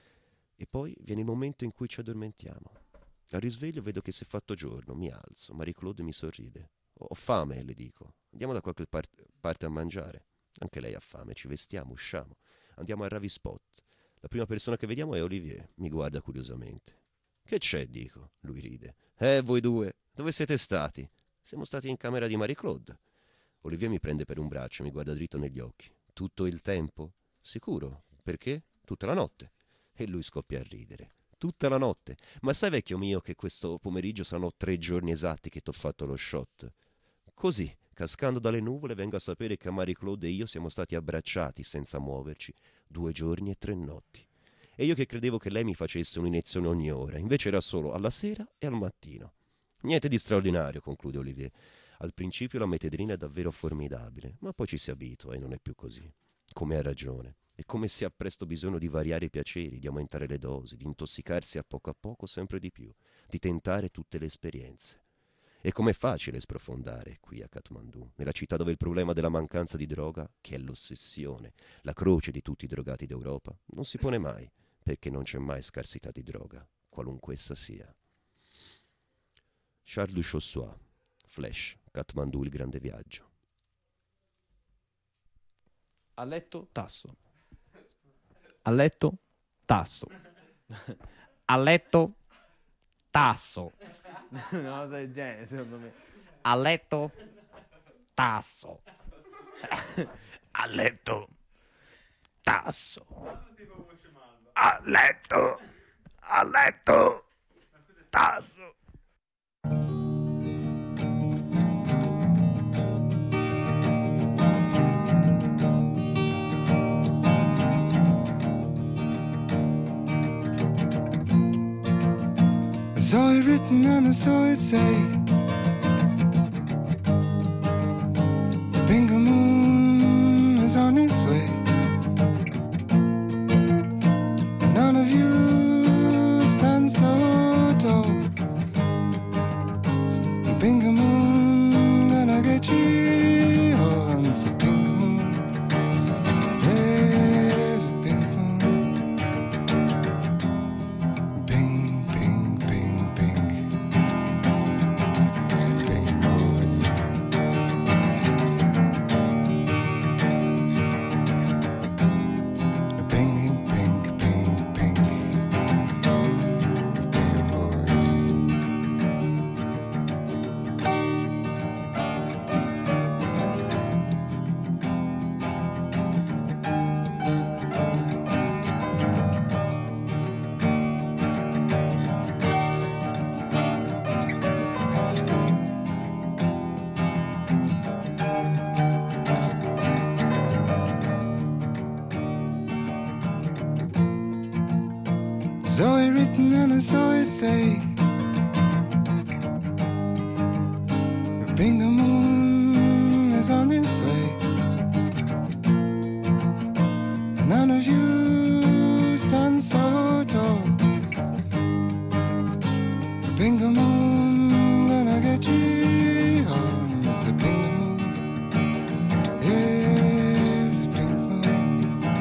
E poi viene il momento in cui ci addormentiamo. Al risveglio vedo che si è fatto giorno, mi alzo, Marie-Claude mi sorride. Ho fame, le dico. Andiamo da qualche par- parte a mangiare. Anche lei ha fame, ci vestiamo, usciamo. Andiamo a Ravi Spot. La prima persona che vediamo è Olivier, mi guarda curiosamente. Che c'è, dico. Lui ride. Eh, voi due, dove siete stati? Siamo stati in camera di Marie-Claude. Olivier mi prende per un braccio e mi guarda dritto negli occhi. Tutto il tempo? Sicuro. Perché? Tutta la notte. E lui scoppia a ridere. Tutta la notte. Ma sai, vecchio mio, che questo pomeriggio saranno tre giorni esatti che t'ho fatto lo shot? Così, cascando dalle nuvole, vengo a sapere che Marie-Claude e io siamo stati abbracciati senza muoverci due giorni e tre notti. E io che credevo che lei mi facesse un'iniezione ogni ora, invece era solo alla sera e al mattino. Niente di straordinario, conclude Olivier. Al principio la metedrina è davvero formidabile, ma poi ci si abitua e non è più così. Come ha ragione. È come se ha presto bisogno di variare i piaceri, di aumentare le dosi, di intossicarsi a poco a poco sempre di più, di tentare tutte le esperienze. E com'è facile sprofondare qui a Kathmandu, nella città dove il problema della mancanza di droga, che è l'ossessione, la croce di tutti i drogati d'Europa, non si pone mai, perché non c'è mai scarsità di droga, qualunque essa sia. Charles de Chaussois, Flash, Kathmandu, il grande viaggio.
A letto, tasso. A letto, tasso. A letto, tasso. Una cosa del genere, secondo me. A letto, tasso. A letto, tasso. A letto, a letto, tasso.
Saw it written and I saw it say, Bingo Moon is on its way. None of you stand so tall. Bingo Moon, gonna get you all. It's a Bingo Moon. There's a Bingo Moon. Bing, bing, bing, bing. Bingo Moon. Bing, bing, bing, bing. Bingo Moon. Saw it written and I saw it say, Bingo Moon is on its way. None of you stand so tall. Bingo Moon, gonna get you home. It's a Bingo Moon. Yeah, it's a Bingo Moon.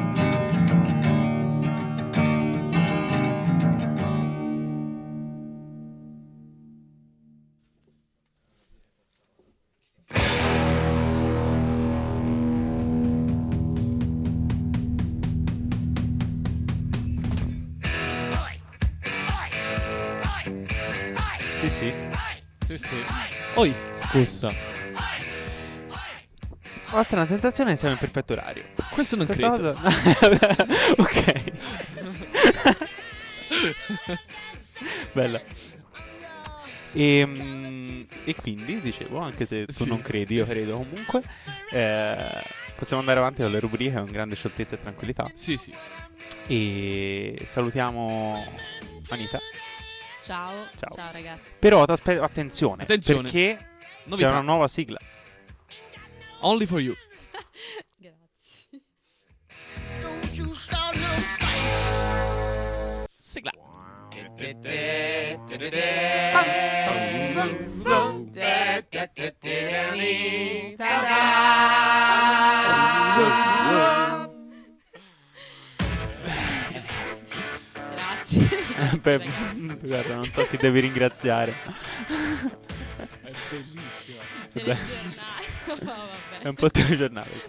Sì, sì.
Sì, sì. Oi, scusa.
Ho strana sensazione che siamo in perfetto orario.
Questo non
Questa
credo.
cosa- ok. Bella. E, e quindi, dicevo, anche se tu
Sì.
non credi, io credo comunque, eh, possiamo andare avanti con le rubriche con grande scioltezza e tranquillità.
Sì, sì.
E salutiamo Anita.
Ciao,
Ciao.
ciao ragazzi.
Però t'aspe- attenzione,
Attenzione.
perché
Novità.
c'è una nuova sigla.
Only for you.
Grazie.
Sigla.
Grazie.
Beh,
ragazzi.
guarda, non so chi devi ringraziare.
È bellissimo.
Telegiornale. Oh, vabbè.
È un po' telegiornale, sì.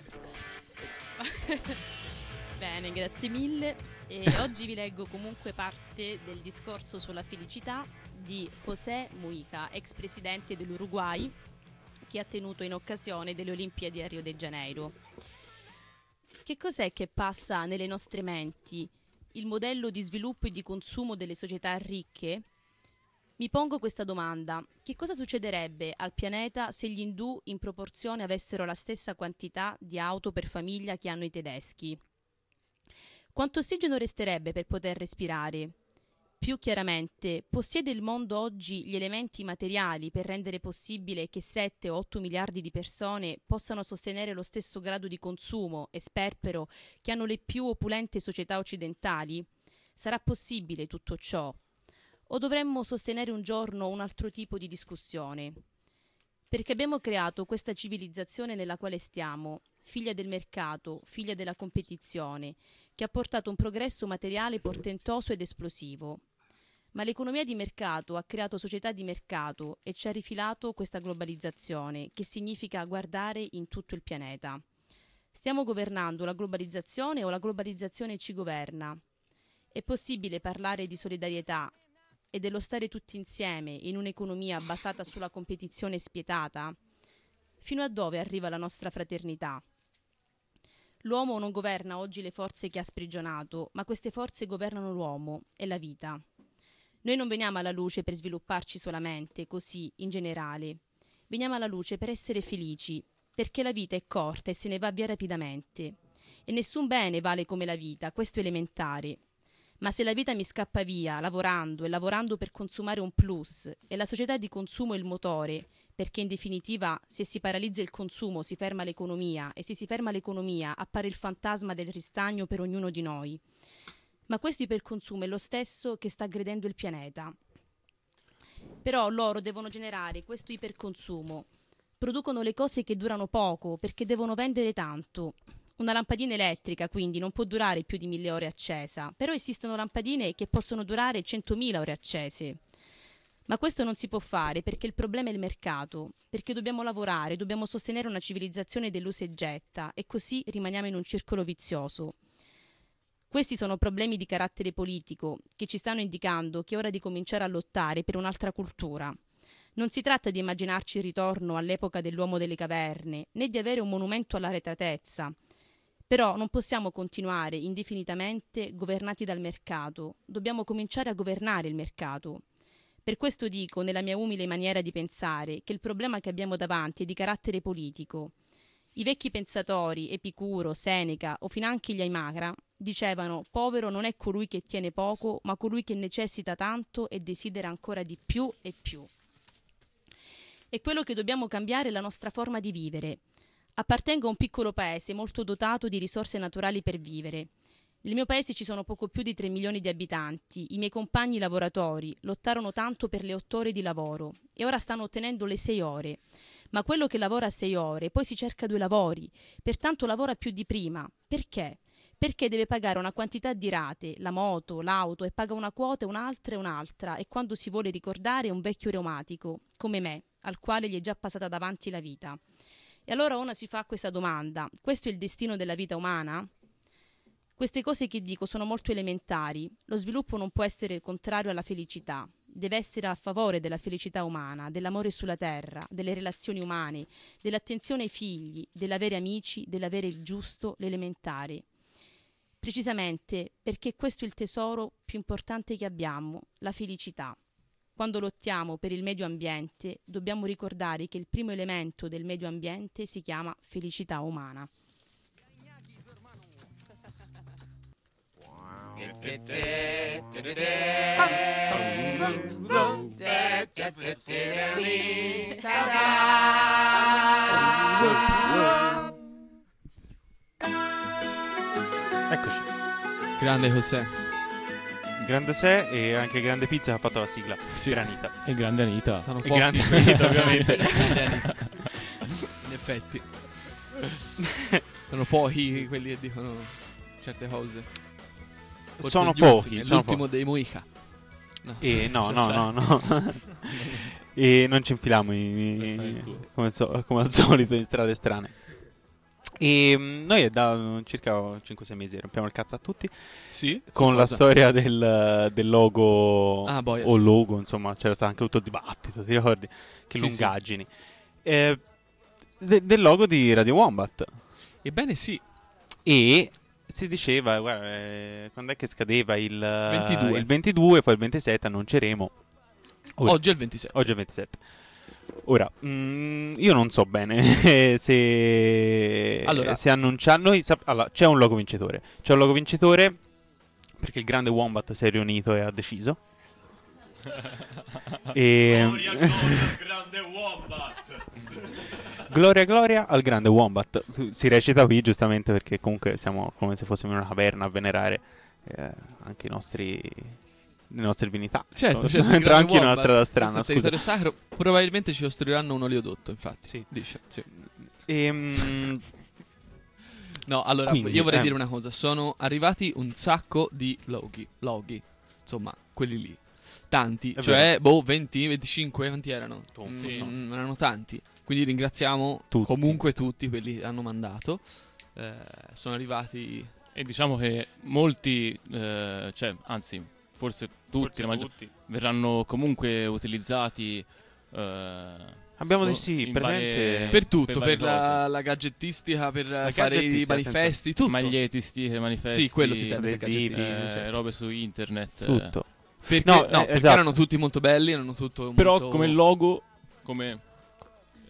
Bene, grazie mille. E oggi vi leggo comunque parte del discorso sulla felicità di José Mujica, ex presidente dell'Uruguay, che ha tenuto in occasione delle Olimpiadi a Rio de Janeiro. Che cos'è che passa nelle nostre menti? Il modello di sviluppo e di consumo delle società ricche? Mi pongo questa domanda: che cosa succederebbe al pianeta se gli indù in proporzione avessero la stessa quantità di auto per famiglia che hanno i tedeschi? Quanto ossigeno resterebbe per poter respirare? Più chiaramente, possiede il mondo oggi gli elementi materiali per rendere possibile che sette o otto miliardi di persone possano sostenere lo stesso grado di consumo e sperpero che hanno le più opulente società occidentali? Sarà possibile tutto ciò? O dovremmo sostenere un giorno un altro tipo di discussione? Perché abbiamo creato questa civilizzazione nella quale stiamo, figlia del mercato, figlia della competizione, che ha portato un progresso materiale portentoso ed esplosivo. Ma l'economia di mercato ha creato società di mercato e ci ha rifilato questa globalizzazione, che significa guardare in tutto il pianeta. Stiamo governando la globalizzazione o la globalizzazione ci governa? È possibile parlare di solidarietà e dello stare tutti insieme in un'economia basata sulla competizione spietata? Fino a dove arriva la nostra fraternità? L'uomo non governa oggi le forze che ha sprigionato, ma queste forze governano l'uomo e la vita. Noi non veniamo alla luce per svilupparci solamente, così, in generale. Veniamo alla luce per essere felici, perché la vita è corta e se ne va via rapidamente. E nessun bene vale come la vita, questo è elementare. Ma se la vita mi scappa via lavorando e lavorando per consumare un plus e la società di consumo è il motore, perché in definitiva se si paralizza il consumo si ferma l'economia e se si ferma l'economia appare il fantasma del ristagno per ognuno di noi. Ma questo iperconsumo è lo stesso che sta aggredendo il pianeta. Però loro devono generare questo iperconsumo, producono le cose che durano poco perché devono vendere tanto. Una lampadina elettrica quindi non può durare più di mille ore accesa, però esistono lampadine che possono durare centomila ore accese. Ma questo non si può fare perché il problema è il mercato, perché dobbiamo lavorare, dobbiamo sostenere una civilizzazione dell'usa e getta e così rimaniamo in un circolo vizioso. Questi sono problemi di carattere politico che ci stanno indicando che è ora di cominciare a lottare per un'altra cultura. Non si tratta di immaginarci il ritorno all'epoca dell'uomo delle caverne, né di avere un monumento all'arretratezza. Però non possiamo continuare indefinitamente governati dal mercato, dobbiamo cominciare a governare il mercato. Per questo dico, nella mia umile maniera di pensare, che il problema che abbiamo davanti è di carattere politico. I vecchi pensatori, Epicuro, Seneca o finanche gli Aimara, dicevano povero non è colui che tiene poco, ma colui che necessita tanto e desidera ancora di più e più. E quello che dobbiamo cambiare è la nostra forma di vivere. Appartengo a un piccolo paese molto dotato di risorse naturali per vivere. Nel mio paese ci sono poco più di tre milioni di abitanti. I miei compagni lavoratori lottarono tanto per le otto ore di lavoro e ora stanno ottenendo le sei ore. Ma quello che lavora sei ore poi si cerca due lavori, pertanto lavora più di prima. Perché? Perché deve pagare una quantità di rate, la moto, l'auto, e paga una quota, un'altra e un'altra, e quando si vuole ricordare è un vecchio reumatico, come me, al quale gli è già passata davanti la vita. E allora uno si fa questa domanda: questo è il destino della vita umana? Queste cose che dico sono molto elementari. Lo sviluppo non può essere contrario alla felicità, deve essere a favore della felicità umana, dell'amore sulla terra, delle relazioni umane, dell'attenzione ai figli, dell'avere amici, dell'avere il giusto, l'elementare. Precisamente perché questo è il tesoro più importante che abbiamo, la felicità. Quando lottiamo per il medio ambiente, dobbiamo ricordare che il primo elemento del medio ambiente si chiama felicità umana.
Eccoci.
Grande José.
Grande José e anche grande Pizza che ha fatto la sigla. Sì. Granita.
E grande Anita.
Sono
E
pochi.
grande Anita, ovviamente.
In effetti. Sono pochi quelli che dicono certe cose. Forse
Sono
gli
pochi,
ultimi, è
sono
l'ultimo
pochi.
dei Moica. No,
E no,
lascia
no,
stare.
no, no. E non ci infiliamo in-
Questo è il tuo.
come, so- come al solito in strade strane. E mm, noi è da circa cinque sei mesi rompiamo il cazzo a tutti.
Sì?
Con
Su
la
cosa?
storia del, del logo
Ah, boia,
o
sì.
logo, insomma, c'era stato anche tutto il dibattito, ti ricordi? Che
Sì,
lungaggini. Eh, de- del logo di Radio Wombat.
Ebbene sì.
E si diceva, guarda, eh, quando è che scadeva il
ventidue.
il ventidue, poi il ventisette annunceremo. Ora-
Oggi è il ventisette.
Oggi è il ventisette. Ora, mm, io non so bene se,
Allora-
se annunciare. Noi sap- allora, c'è un logo vincitore. C'è un logo vincitore perché il grande Wombat si è riunito e ha deciso. e...
grande Wombat.
Gloria gloria al grande Wombat. Si recita qui giustamente perché comunque siamo come se fossimo in una caverna a venerare eh, anche i nostri le nostre divinità.
Certo,
No,
certo,
entra
grande
anche in una
Wombat,
strada strana,
questo
scusa.
territorio sacro. Probabilmente ci costruiranno un oleodotto, infatti.
Sì.
Dice. Sì.
Ehm,
No, allora
Quindi,
io vorrei
eh.
dire una cosa. Sono arrivati un sacco di loghi. Loghi. Insomma, quelli lì. Tanti.
È
cioè,
vero.
boh, venti, venticinque, quanti erano?
Sì.
Mm, erano tanti. Quindi ringraziamo
Tutti.
comunque tutti quelli che hanno mandato. Eh, sono arrivati.
E diciamo che molti, eh, cioè, anzi, forse tutti,
Forse
la maggior-
tutti.
verranno comunque utilizzati. eh,
Abbiamo
boh,
detto sì,
in
praticamente-
varie-
Per tutto,
varie
per, la,
cose.
la gadgettistica, per fare i
gadgettistica,
manifesti, tutto.
Magliette, stiche, manifesti,
Sì, quello si intende,
adesivi,
gadgettistica,
eh,
certo.
robe su internet. eh.
tutto.
Perché,
No,
no,
eh,
perché
esatto.
erano tutti molto belli, erano tutto
Però
molto...
come logo, come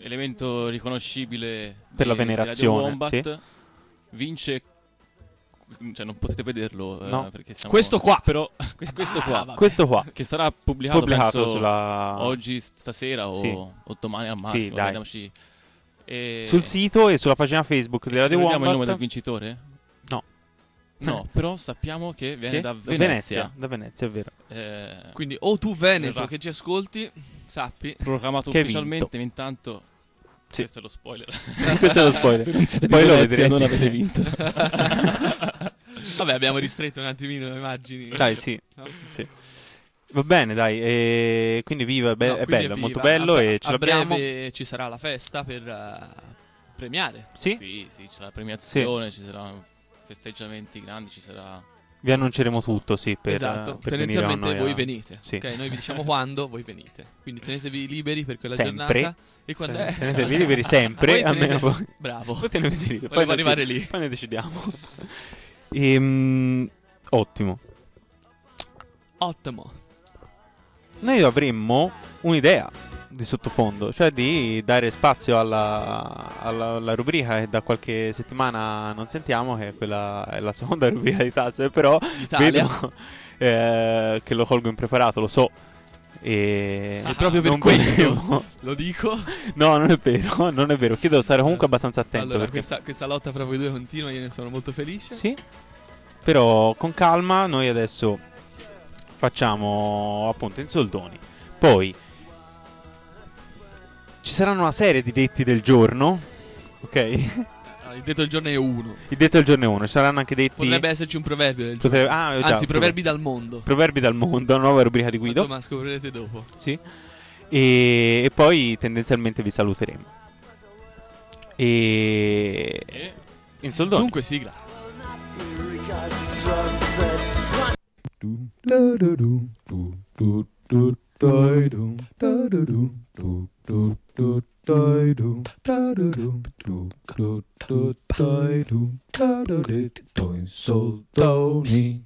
elemento riconoscibile
Per la
di- di Radio
venerazione,
Wombat, vince cioè non potete vederlo. eh,
No.
perché siamo-
Questo qua.
Però, quest- questo
Ah,
qua.
vabbè.
Questo qua.
Che sarà pubblicato,
Pubblicato
penso,
sulla-
oggi, stasera o,
Sì.
o domani al
Sì,
massimo.
dai.
vediamoci. E-
Sul sito e sulla pagina Facebook di
Ci
Radio
ricordiamo
Wombat.
il nome del vincitore?
No.
No, però sappiamo che viene
Che?
da
Da
Venezia.
Da Venezia, è vero.
Eh,
Quindi o tu Veneto
verrà
che ci ascolti, sappi.
proclamato
Che hai
ufficialmente, intanto
Sì.
questo è lo spoiler.
Questo è lo spoiler.
Se non siete
Poi
di
lo
Venezia
vedrete.
non avete vinto.
Vabbè, abbiamo ristretto un attimino le immagini.
Dai, sì.
No?
Sì. Va bene, dai. E quindi viva, è, be-
No,
è
quindi
bello, è molto
viva.
bello
A-
e ce
a
l'abbiamo.
breve ci sarà la festa per eh, premiare.
Sì?
Sì, sì, ci sarà la premiazione, ci saranno festeggiamenti grandi, ci sarà...
Vi annunceremo tutto, sì, per,
Esatto,
per venire con
tendenzialmente
noi
voi
a-
venite.
Sì.
Ok, noi vi diciamo quando, voi venite. Quindi tenetevi liberi per quella
Sempre.
giornata. E quando
Eh,
è?
tenetevi liberi sempre,
Voi tenete-
almeno voi.
Bravo.
Voi tenetevi liberi.
Volevo
Poi
arrivare
così-
lì.
Poi ne decidiamo. Ehm, ottimo.
Ottimo.
Noi avremmo un'idea di sottofondo, cioè di dare spazio alla, alla, alla rubrica che da qualche settimana non sentiamo, che è quella è la seconda rubrica di Tazze, però
Italia.
vedo eh, che lo colgo impreparato, lo so. E
E proprio per
non
questo
volevo-
lo dico.
No, non è vero, non è vero. Chiedo di stare comunque abbastanza attento.
Allora,
perché...
questa, questa lotta fra voi due continua, io ne sono molto felice.
Sì, però con calma noi adesso facciamo appunto in soldoni. Poi ci saranno una serie di detti del giorno, ok?
Ah, il detto del giorno è uno.
Il detto del giorno è uno, ci saranno anche detti...
Potrebbe esserci un proverbio del giorno.
Potrebbe- ah, già,
Anzi, proverbi
prover-
dal mondo.
Proverbi dal mondo, una nuova rubrica di Guido.
Insomma, scoprirete dopo.
Sì. E, e poi tendenzialmente vi saluteremo. E...
E...
In soldoni.
Dunque, sigla.
In soldoni.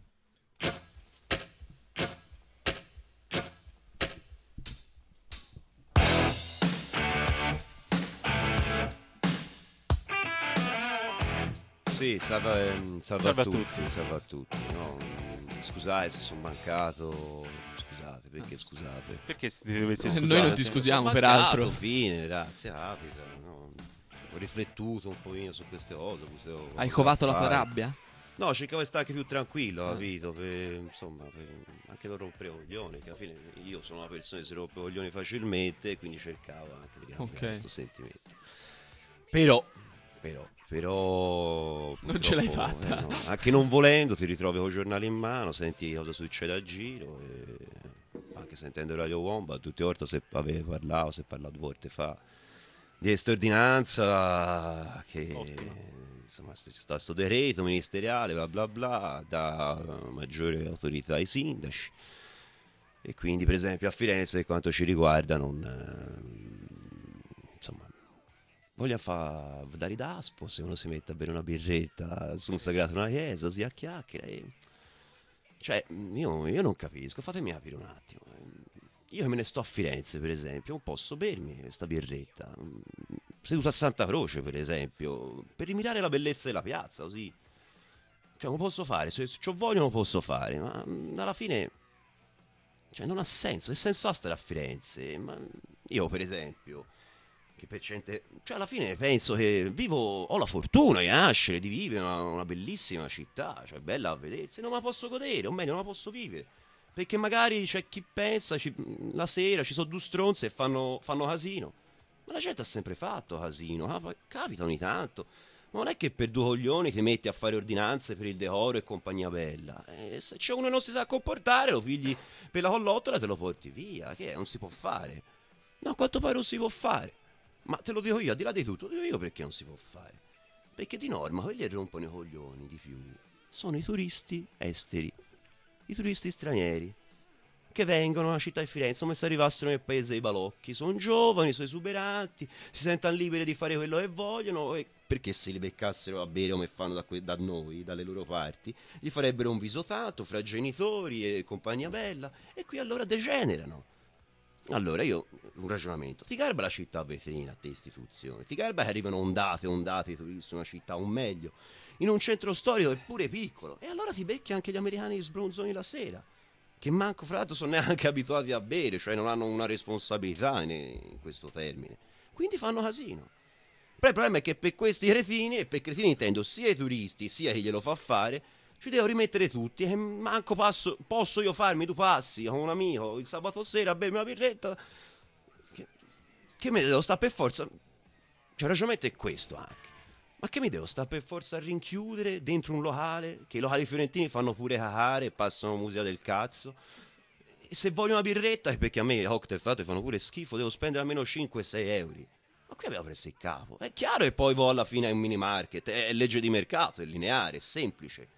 Sì, salve, ehm, salve
Salve
a
a
tutti, salve a tutti. No, mm, scusate se sono mancato. Scusate, perché scusate?
Perché se ti dovessi
Se
scusare?
noi non ti
Sì.
scusiamo,
Sono
peraltro.
mancato, fine, grazie, capita. No. Ho riflettuto un pochino su queste cose. questo-
Hai
cosa
covato la tua
fare.
rabbia?
No, cercavo di stare anche più tranquillo,
Ah.
capito? Per, insomma, per, anche per rompere i coglioni, che alla fine io sono una persona che si rompe i coglioni facilmente, quindi cercavo anche di cambiare
Ok.
questo sentimento. Però, però, però...
Non ce l'hai
purtroppo,
fatta.
eh, no, anche non volendo ti ritrovi con i giornali in mano, senti cosa succede a giro, e anche sentendo Radio Wombat, tutte le volte se avevo parlato, se parlato due volte fa, di questa ordinanza che... Insomma, c'è sta questo decreto ministeriale, bla bla bla, dà maggiore autorità ai sindaci. E quindi, per esempio, a Firenze, per quanto ci riguarda, non. eh, insomma, voglio fare dare d'aspo se uno si mette a bere una birretta su un sagrato una chiesa, si a chiacchiera. E... Cioè, io, io non capisco, fatemi capire un attimo. Io che me ne sto a Firenze, per esempio, non posso bermi questa birretta. Seduto a Santa Croce, per esempio, per rimirare la bellezza della piazza, così. Cioè, non posso fare, se ciò voglio non posso fare, ma mh, alla fine... Cioè, non ha senso, che senso ha stare a Firenze? Ma io, per esempio, che per gente... Cioè, alla fine penso che vivo... Ho la fortuna di nascere, di vivere in una, una bellissima città, cioè, bella a vedersi, non me la posso godere, o meglio, non la posso vivere. Perché magari c'è chi pensa, ci- la sera ci sono due stronze e fanno, fanno casino. Ma la gente ha sempre fatto casino, ah, capita ogni tanto. Ma non è che per due coglioni ti metti a fare ordinanze per il decoro e compagnia bella. Eh, se c'è uno che non si sa comportare, lo pigli per la collottola e te lo porti via. Che è? Non si può fare. No, a quanto pare non si può fare. Ma te lo dico io, al di là di tutto, lo dico io perché non si può fare. Perché di norma quelli che rompono i coglioni di più sono i turisti esteri, i turisti stranieri, che vengono alla città di Firenze come se arrivassero nel paese dei balocchi. Sono giovani, sono esuberanti, si sentono liberi di fare quello che vogliono, e perché se li beccassero a bere come fanno da, que- da noi, dalle loro parti, gli farebbero un viso tanto fra genitori e compagnia bella, e qui allora degenerano. Allora io, un ragionamento, ti garba la città vetrina a te istituzione, ti garba che arrivano ondate, ondate di turisti in una città, un meglio. in un centro storico eppure piccolo. E allora ti becchi anche gli americani sbronzoni la sera, che manco fra l'altro sono neanche abituati a bere, cioè non hanno una responsabilità in, in questo termine. Quindi fanno casino. Però il problema è che per questi cretini, e per cretini intendo sia i turisti sia chi glielo fa fare, ci devo rimettere tutti, e manco passo, posso io farmi due passi con un amico il sabato sera a bermi una birretta, che, che mi devo stare per forza, cioè il ragionamento è questo anche, ma che mi devo stare per forza a rinchiudere dentro un locale, che i locali fiorentini fanno pure cacare e passano musica del cazzo, e se voglio una birretta, è perché a me i cocktail fatti fanno pure schifo, devo spendere almeno cinque sei euro. Ma qui abbiamo preso il capo. È chiaro che poi vo alla fine a un mini market. È legge di mercato, è lineare, è semplice.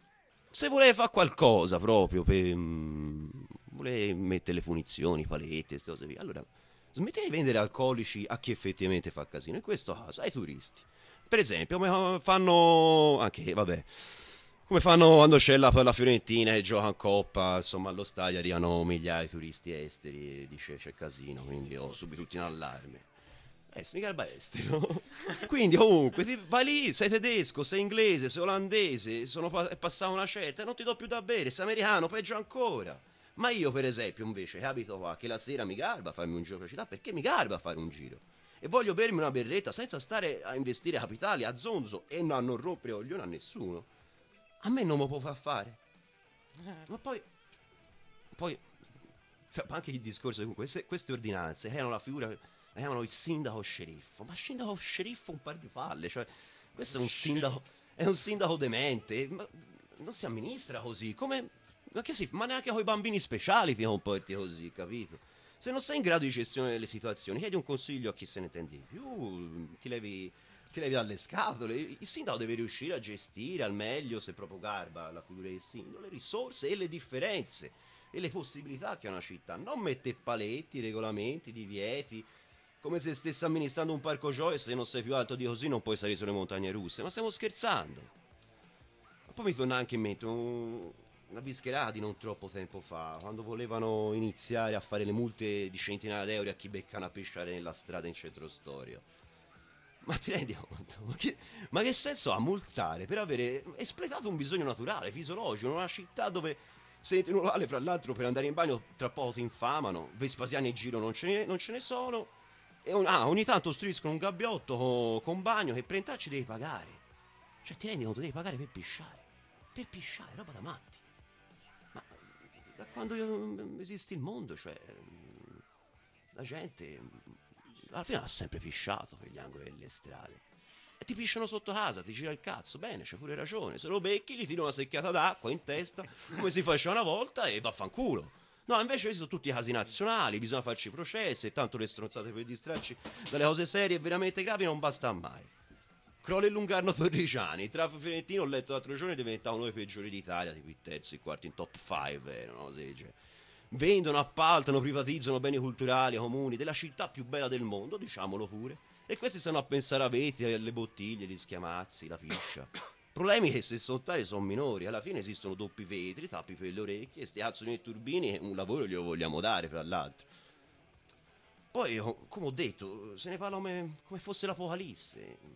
Se volete fare qualcosa proprio per... Mm, volete mettere le punizioni, palette, queste cose via, allora smettete di vendere alcolici a chi effettivamente fa casino. In questo caso ai turisti. Per esempio, come fanno... Anche, vabbè... Come fanno quando c'è la, la Fiorentina e gioca in Coppa, insomma allo stadio arrivano migliaia di turisti esteri e dice c'è casino, quindi ho subito tutti in allarme. Eh, sei mica roba estero. Quindi comunque ti vai lì, sei tedesco, sei inglese, sei olandese, sono pa- è passata una certa, non ti do più da bere, sei americano, peggio ancora. Ma io per esempio invece capito qua che la sera mi garba a farmi un giro per la città, perché mi garba a fare un giro. E voglio bermi una berretta senza stare a investire capitali a zonzo e a non rompere coglione a nessuno. A me non me lo può far fare. Ma poi Poi cioè, anche il discorso comunque queste, queste ordinanze creano la figura, la chiamano il sindaco sceriffo. Ma sindaco sceriffo un par di palle, cioè questo è un sindaco, è un sindaco demente, ma non si amministra così, come ma che si, ma neanche con i bambini speciali ti comporti così, capito? Se non sei in grado di gestione delle situazioni, chiedi un consiglio a chi se ne intende di più, ti levi, ti levi dalle scatole. Il sindaco deve riuscire a gestire al meglio, se proprio garba la figura del sindaco, le risorse e le differenze e le possibilità che ha una città. Non mette paletti, regolamenti, divieti, come se stesse amministrando un parco gioia e se non sei più alto di così non puoi salire sulle montagne russe. Ma stiamo scherzando. Ma poi mi torna anche in mente un... una bischerata di non troppo tempo fa, quando volevano iniziare a fare le multe di centinaia d'euro a chi becca una pesciare nella strada in centro storico. Ma ti rendi conto? Ma che, ma che senso ha multare per avere espletato un bisogno naturale, fisiologico, in una città dove se entri in un locale, fra l'altro, per andare in bagno tra poco ti infamano, Vespasiani in giro non ce ne, non ce ne sono, e un, ah, ogni tanto striscono un gabbiotto con, con bagno che per entrarci devi pagare. Cioè ti rendi conto, devi pagare per pisciare. Per pisciare, roba da matti. Da quando esiste il mondo, cioè la gente alla fine ha sempre pisciato per gli angoli delle strade e ti pisciano sotto casa, ti gira il cazzo, bene, c'è pure ragione, se lo becchi gli tiri una secchiata d'acqua in testa come si faceva una volta e vaffanculo. No, invece questi sono tutti casi nazionali, bisogna farci processi e tanto le stronzate per distrarci dalle cose serie e veramente gravi non basta mai. Crollo e Lungarno Torriciani, il traffico fiorentino, ho letto l'altro giorno, è diventato uno dei peggiori d'Italia, tipo il terzo, il quarto in top cinque, eh, no? Cioè, vendono, appaltano, privatizzano beni culturali, comuni, della città più bella del mondo, diciamolo pure, e questi stanno a pensare a veti, alle bottiglie, gli schiamazzi, la piscia. Problemi che se sono tali sono minori, alla fine esistono doppi vetri, tappi per le orecchie, sti azzoni e turbini, e un lavoro glielo vogliamo dare, fra l'altro. Poi, come ho detto, se ne parla come, come fosse l'apocalisse.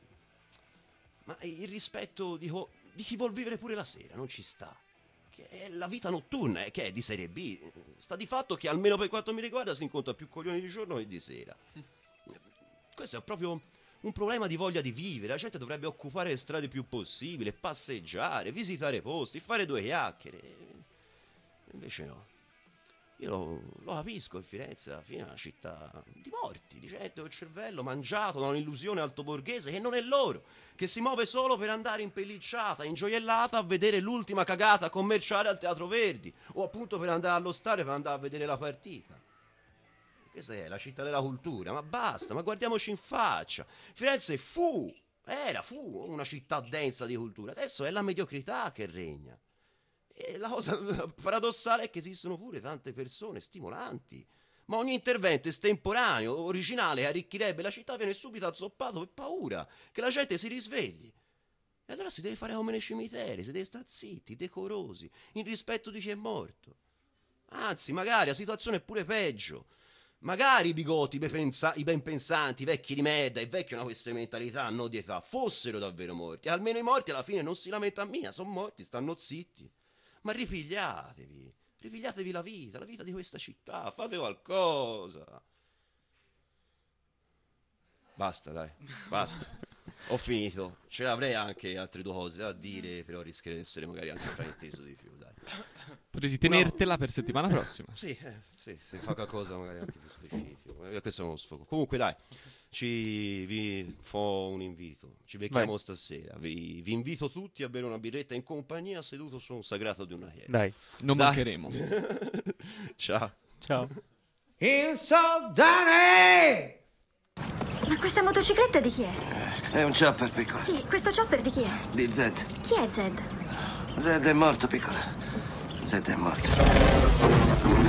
Ma il rispetto di, co- di chi vuol vivere pure la sera non ci sta. Che è la vita notturna, eh, che è di serie B. Sta di fatto che almeno per quanto mi riguarda si incontra più coglioni di giorno che di sera. Questo è proprio un problema di voglia di vivere. La gente dovrebbe occupare le strade più possibile, passeggiare, visitare posti, fare due chiacchiere. Invece no. Io lo, lo capisco, in Firenze alla fine è una città di morti, di gente con il cervello mangiato da un'illusione altoborghese che non è loro, che si muove solo per andare impellicciata, ingioiellata a vedere l'ultima cagata commerciale al Teatro Verdi, o appunto per andare allo stadio per andare a vedere la partita. Questa è la città della cultura, ma basta, ma guardiamoci in faccia. Firenze fu, era, fu una città densa di cultura, adesso è la mediocrità che regna. E la cosa paradossale è che esistono pure tante persone stimolanti, ma ogni intervento estemporaneo, originale, che arricchirebbe la città viene subito azzoppato per paura che la gente si risvegli. E allora si deve fare come nei cimiteri, si deve stare zitti, decorosi, in rispetto di chi è morto. Anzi, magari la situazione è pure peggio. magari i bigoti, i ben, pensa- i ben pensanti, i vecchi di merda, i vecchi una questione di mentalità, non di età, fossero davvero morti. Almeno i morti alla fine non si lamentano mia, sono morti, stanno zitti. Ma ripigliatevi, ripigliatevi la vita, la vita di questa città, fate qualcosa. Basta, dai, basta. Ho finito. Ce l'avrei anche altre due cose da dire, però rischia di essere magari anche frainteso di più, dai.
Potresti tenertela no. per settimana prossima.
Sì, eh, sì, se fa qualcosa magari anche più specifico. Eh, questo è uno sfogo. Comunque dai, ci vi fo un invito. Ci becchiamo Vai. stasera. Vi, vi invito tutti a bere una birretta in compagnia seduto su un sagrato di una chiesa.
Dai,
non dai. mancheremo.
Ciao.
Ciao.
In Soldane!
Ma questa motocicletta di chi è?
È un chopper, piccola.
Sì, questo chopper di chi è?
Di Zed.
Chi è Zed?
Zed è morto, piccola. Zed è morto.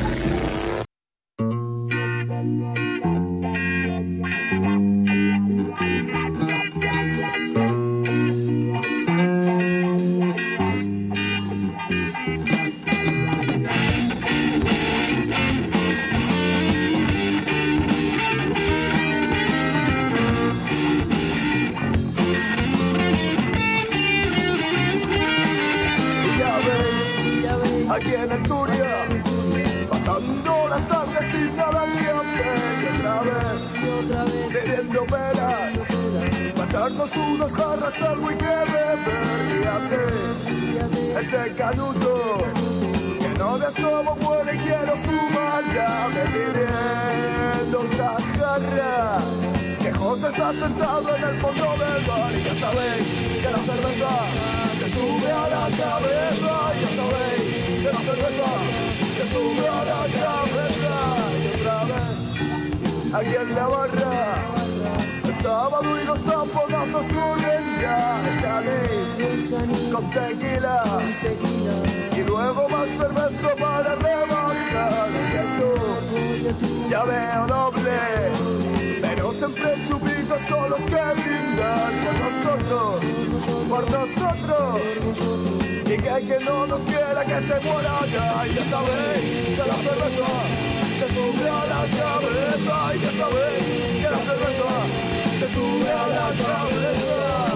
Aquí en el Turia, pasando las tardes sin nada que hacer y otra vez, y otra vez pidiendo peras, para echarnos unas jarras algo y que beber. Fíjate, ese canuto, que no ves cómo huele y quiero fumar ya, me pidiendo otra jarra, que José está sentado en el fondo del bar y ya sabéis que la cerveza se sube a la cabeza, ya sabéis que la cerveza se sube a la cabeza y otra vez aquí en la barra el sábado y los tamponazos corren ya el anís con tequila y luego más cerveza para rebajar. Oye tú, ya veo doble, pero siempre chupitos con los que brindar por nosotros, por nosotros. Y que quien no nos quiera que se muera ya. Y ya sabéis que la cerveza se sube a la cabeza. Y ya sabéis que la cerveza se sube a la cabeza.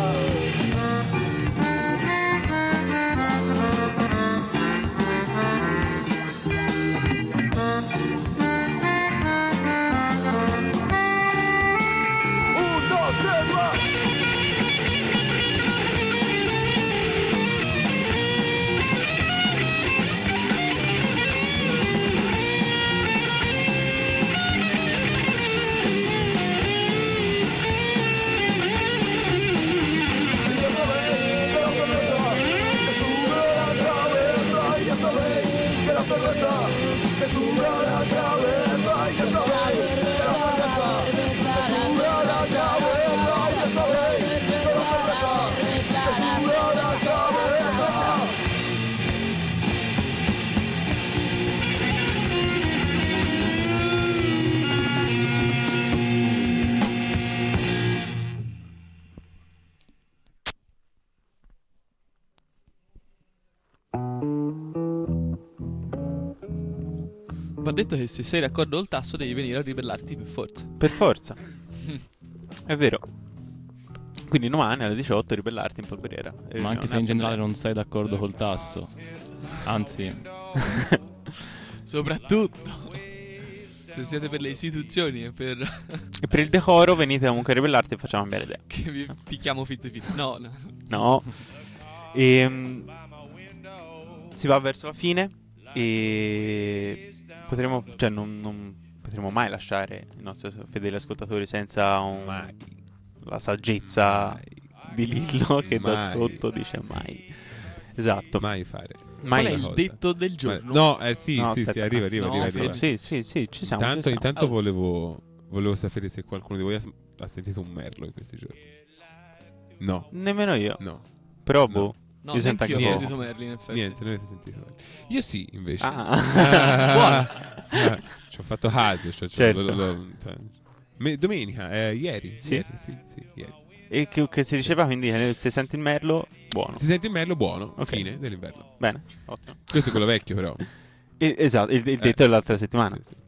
Un, dos, tres, va. Se sube a la cabeza y ya sabéis que la cerveza se sube a la cabeza y ya sabéis que la cerveza se sube a la cabeza.
Va detto che se sei d'accordo col tasso devi venire a ribellarti per forza.
Per forza. È vero. Quindi domani alle diciotto ribellarti in polveriera.
Ma anche se in generale non sei d'accordo col tasso. Anzi.
Soprattutto se siete per le istituzioni e per
E per il decoro venite comunque a ribellarti e facciamo cambiare idea.
Che vi picchiamo fit fit. No, no.
No. E si va verso la fine e potremo, cioè non, non potremo mai lasciare i nostri fedeli ascoltatori senza un, la saggezza mai. di Lillo che mai. da sotto dice mai. Esatto.
Mai fare.
Mai. Qual è il detto del giorno?
No, eh sì,
no,
sì,
aspetta,
sì, arriva, arriva,
no,
arriva, arriva.
Sì, sì, sì, ci siamo.
Intanto,
ci siamo.
intanto
oh.
volevo, volevo sapere se qualcuno di voi ha, ha sentito un merlo in questi giorni. No.
Nemmeno io.
No.
Però boh.
No,
io sento anche
io ho
niente.
sentito Merlin, in effetti.
Niente, non avete sentito Merlin. Io sì, invece.
Ah.
Buono. Ci ho fatto caso. Cioè,
certo.
lo, lo, lo, cioè. Me, domenica, eh, ieri.
Sì?
Ieri, sì, sì, ieri.
E che, che si diceva quindi che se senti il merlo, buono.
Si sente il merlo, buono.
Okay.
Fine dell'inverno.
Bene, ottimo.
Questo è quello vecchio, però.
E, esatto, il, il detto
eh,
dell'altra settimana.
Sì, sì.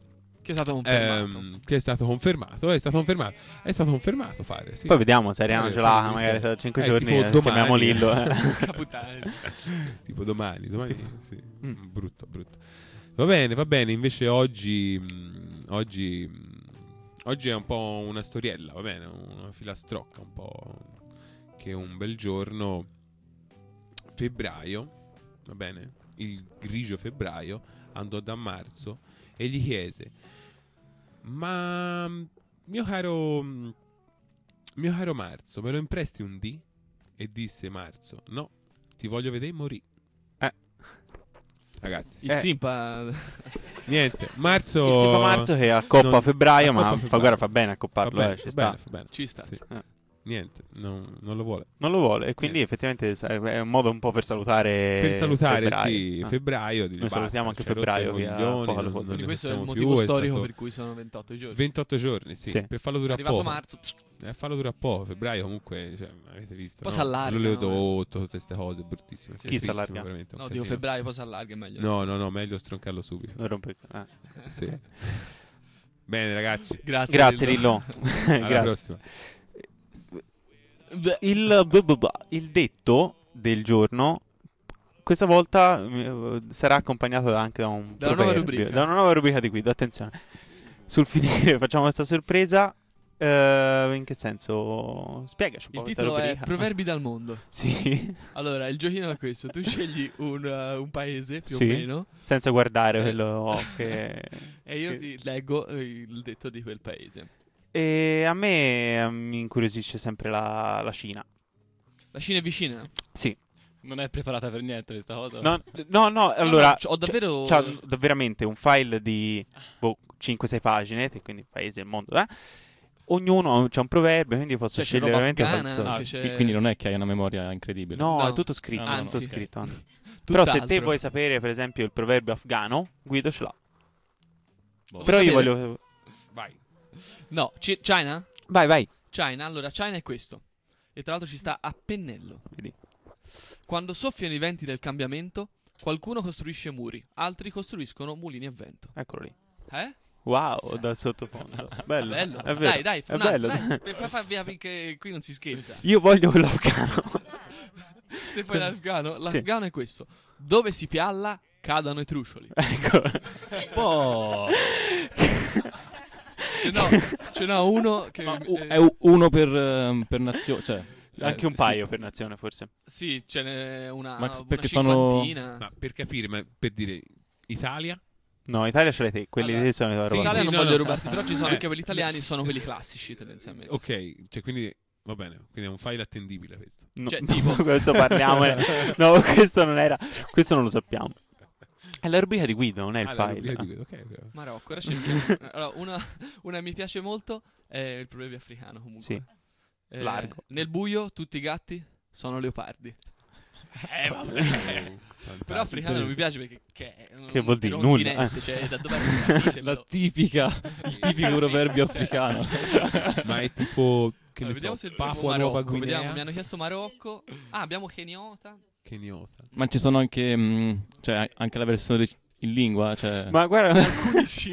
Che è stato confermato.
Ehm, che è stato confermato, è stato confermato, è stato confermato fare, sì.
Poi vediamo se Ariano
Eh,
ce l'ha,
dice-
magari tra cinque
eh,
giorni
tipo
eh,
domani.
chiamiamo Lillo. eh.
Caputane.
Tipo domani, domani
Tipo-
sì.
Mm.
Brutto, brutto. Va bene, va bene, invece oggi mh, oggi mh, oggi è un po' una storiella, va bene, una filastrocca, un po' che un bel giorno, febbraio, va bene? Il grigio febbraio andò da Marzo e gli chiese: "Ma mio caro mio caro Marzo, me lo impresti un dì?" E disse Marzo: "No, ti voglio vedere morì."
Eh.
Ragazzi,
Il
Eh.
Simpa.
niente, Marzo
Il Simpa Marzo che accoppa a febbraio, ma
accoppa a
fa,
febbraio.
guarda, fa bene a copparlo,
Fa bene,
eh, ci
fa
sta.
bene, fa bene.
Ci sta.
Sì.
Eh.
Niente, non, non lo vuole.
Non lo vuole, e quindi effettivamente sa- è un modo un po' per salutare
Per salutare,
febbraio.
sì,
Eh.
febbraio. Dire,
Noi salutiamo
basta,
anche
ci ha rotto
febbraio
i
che ha
coglioni,
fuoco alle
non-
polvere.
non ne
Quindi questo è il
facciamo
motivo
più, è
storico
stato
per cui sono ventotto giorni.
ventotto giorni, sì,
Sì.
per farlo durare
È arrivato
poco.
marzo.
Eh, farlo dura poco, febbraio comunque, cioè, avete visto,
Poi
no?
s'allarga,
L'oleodotto, tutte queste cose bruttissime.
Chi
tristissimo,
s'allarga?
veramente, un
No, dico
casino.
febbraio, poi si allarga, è meglio.
No, no, no, meglio stroncarlo subito.
Non rompe- eh.
Sì. Bene, ragazzi.
Grazie.
Grazie
Lillo.
Lillo.
Alla
Grazie.
prossima.
Il, bu- bu- bu- il detto del giorno questa volta eh, sarà accompagnato da- anche da un
Da una nuova
proverbio,
rubrica.
da una nuova rubrica di guida. Attenzione, sul finire facciamo questa sorpresa. Eh, in che senso? Spiegaci un po'
Il
questa
titolo è
rubrica.
Proverbi dal mondo.
Sì.
Allora, il giochino è questo. Tu scegli un, uh, un paese, più
Sì,
o meno.
senza guardare
Eh.
quello che...
E io
che-
ti leggo eh, il detto di quel paese.
E a me eh, mi incuriosisce sempre la, la Cina.
La Cina è vicina?
Sì.
Non è preparata per niente questa cosa?
No, no, no, allora
no, c'ho davvero-
c'ha, c'ha d- veramente un file di boh, cinque sei pagine, te- quindi paese, il mondo, eh? Ognuno c'ha un proverbio, quindi posso
Cioè, c'è
scegliere
roba
veramente
afghana,
qualsiasi-
Ah,
che c'è-
qui- quindi non è che hai una memoria incredibile.
No,
No.
è tutto scritto,
Ah,
è tutto
anzi.
scritto. anche. Però se te
Tutt'altro.
vuoi sapere, per esempio, il proverbio afghano, Guido ce l'ha.
Boh.
Però io
sapere?
voglio...
Vai.
No, Ci- China?
Vai, vai.
China, allora, China è questo. E tra l'altro ci sta a pennello.
Vedi.
Quando soffiano i venti del cambiamento, qualcuno costruisce muri, altri costruiscono mulini a vento.
Eccolo lì.
Eh?
Wow, dal sottofondo. Bello.
Bello.
È vero.
Dai, dai,
è
un altro,
bello.
dai, per per farvi capire che qui non si scherza.
Io voglio quello afghano.
Se poi l'afghano,
Sì.
l'afghano è questo. Dove si pialla, cadano i trucioli.
Ecco.
Oh.
Ce n'ho, ce n'ho uno che...
Ma u-
eh,
è u- uno per, ehm, per nazione, cioè
Anche
eh,
un
sì,
paio
sì.
per nazione, forse.
Sì, ce n'è una,
Ma
una
perché sono-
cinquantina.
Ma per capire, ma per dire Italia?
No, Italia ce l'hai te, quelli
Allora,
lì sono i
Sì,
roba.
Italia non
no,
voglio
no.
rubarti, però ci sono
Eh.
anche quelli italiani, sono quelli classici tendenzialmente.
Ok, cioè quindi va bene, quindi è un file attendibile questo.
No,
Cioè,
no,
tipo-
questo parliamo. eh. No, questo non era. Questo non lo sappiamo. È la rubrica di Guido, non è il
Ah, la
file.
rubrica di Guido, ok, ok.
Marocco, ora cerchiamo. Allora, una, una che mi piace molto è il proverbio africano comunque.
Sì.
Eh,
Largo.
Nel buio tutti i gatti sono leopardi. Eh, vabbè.
Fantastico.
Però africano non mi piace perché che, è un-
Che vuol dire?
un
Nulla.
continente, cioè, da dove arriva?
La tipica, il tipico proverbio africano.
Ma è tipo, che
Allora,
ne
vediamo
so,
se il
Papua
Marocco,
Nuova Guinea.
vediamo, mi hanno chiesto Marocco. Ah, abbiamo Keniota.
Keniota.
Ma ci sono anche, mh, cioè, anche la versione in lingua, cioè...
Ma guarda,
Alcuni sì.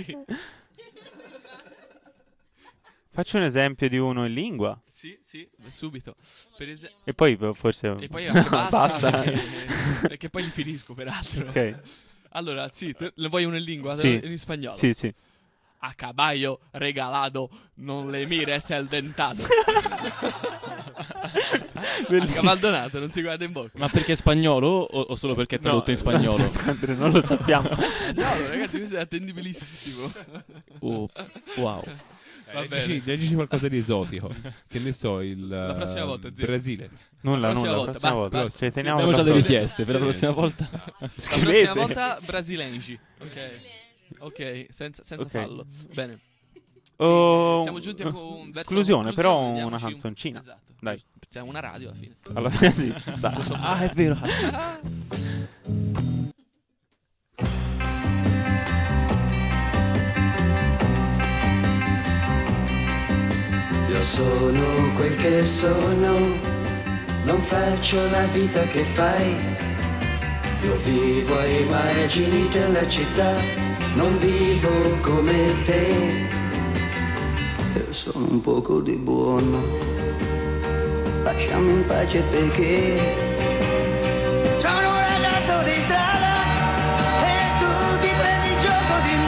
faccio un esempio di uno in lingua.
Sì, sì, subito. Per es-
E poi forse.
E poi anche basta,
Basta.
Perché, perché poi li finisco peraltro.
Ok.
Allora, sì, te- ne vuoi uno in lingua?
Sì.
In spagnolo.
Sì, sì.
A caballo regalado non le mires el dentado. A cavaldonato non si guarda in bocca.
Ma perché è spagnolo o, o solo perché è tradotto in spagnolo?
Andrea, non lo sappiamo.
No, ragazzi, questo è attendibilissimo.
Oh, wow.
Va
Leggici,
bene.
leggici qualcosa di esotico. Che ne so, il
La prossima
eh,
volta, zio.
Brasile.
Nulla,
La prossima
nulla. La
volta,
prossima
basta,
volta.
basta.
Ci teniamo
Abbiamo già
per la
delle
prossima.
richieste per la prossima volta.
La
Scrivete.
prossima volta brasilengi. Ok. Ok, senza, senza
Ok.
fallo. Bene.
Oh,
Siamo giunti a con- verso
conclusione,
la
però
conclusione,
una
vediamoci un-
canzoncina.
Esatto.
Dai.
Siamo una radio alla fine.
Alla fine sì, ci sta. Ah, è vero.
Io sono quel che sono, non faccio la vita che fai. Io vivo ai margini della città,
non vivo come te. Io sono un poco di buono, lasciami in pace perché sono un ragazzo di strada e tu ti prendi gioco di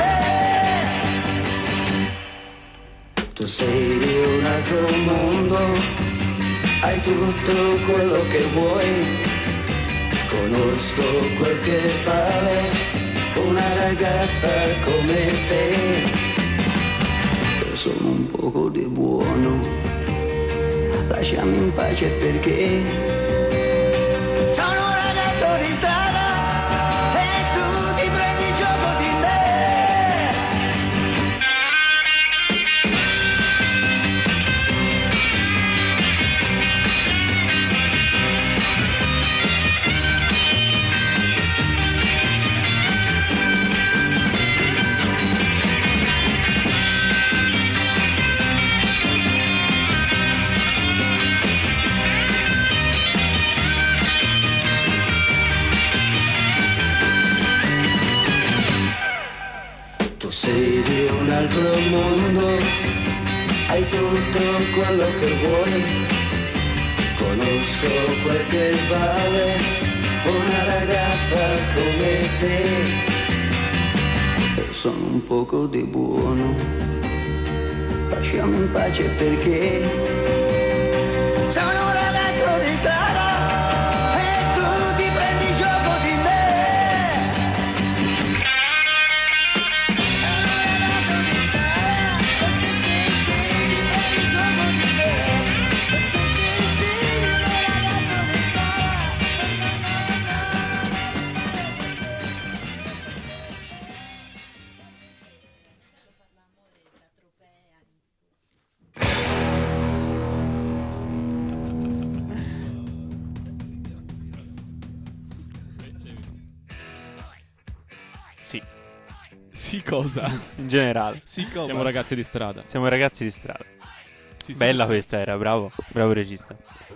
me. Tu sei di un altro mondo, hai tutto quello che vuoi, conosco quel che vale una ragazza come te. Io sono un poco di buono, lasciami in pace perché sono un ragazzo di strada e tu ti prendi gioco di me. Tu sei di un altro mondo, hai tutto quello che vuoi, conosco quel che vale una ragazza come te. Io sono un poco di buono, lasciami in pace perché sono un ragazzo di strada e tu ti prendi gioco di me.
Sì.
Sì, cosa?
In generale.
Sì, cosa?
Siamo ragazzi di strada.
Siamo ragazzi di strada.
Sì, sì,
Bella
sì.
questa era, bravo, bravo regista.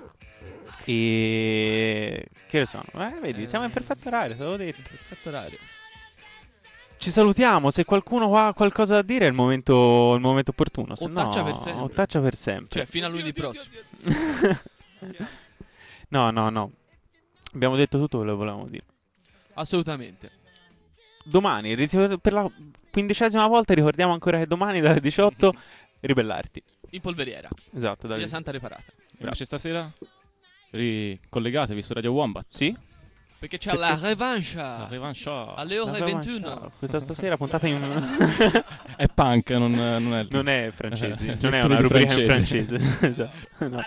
E che ne sono? Eh, vedi, siamo in perfetto orario, te l'avevo detto.
Perfetto orario.
Ci salutiamo, se qualcuno ha qualcosa da dire è il momento, il momento opportuno. Se
O
no,
taccia per sempre.
o taccia per sempre.
Cioè, fino a lunedì prossimo.
No, no, no. Abbiamo detto tutto quello che volevamo dire.
Assolutamente.
Domani, ritor- per la quindicesima volta, ricordiamo ancora che domani dalle diciotto ribellarti.
In polveriera.
Esatto, dalle...
Via Santa Reparata.
Invece stasera ricollegatevi su Radio Wombat.
Sì?
Perché c'è la revanche.
La revanche.
Alle ore
La
ventuno.
revanche. Questa stasera puntata in...
È punk, non, non è...
Non è francese, non è
Lezioni
una
di
rubrica in francese. Esatto. No.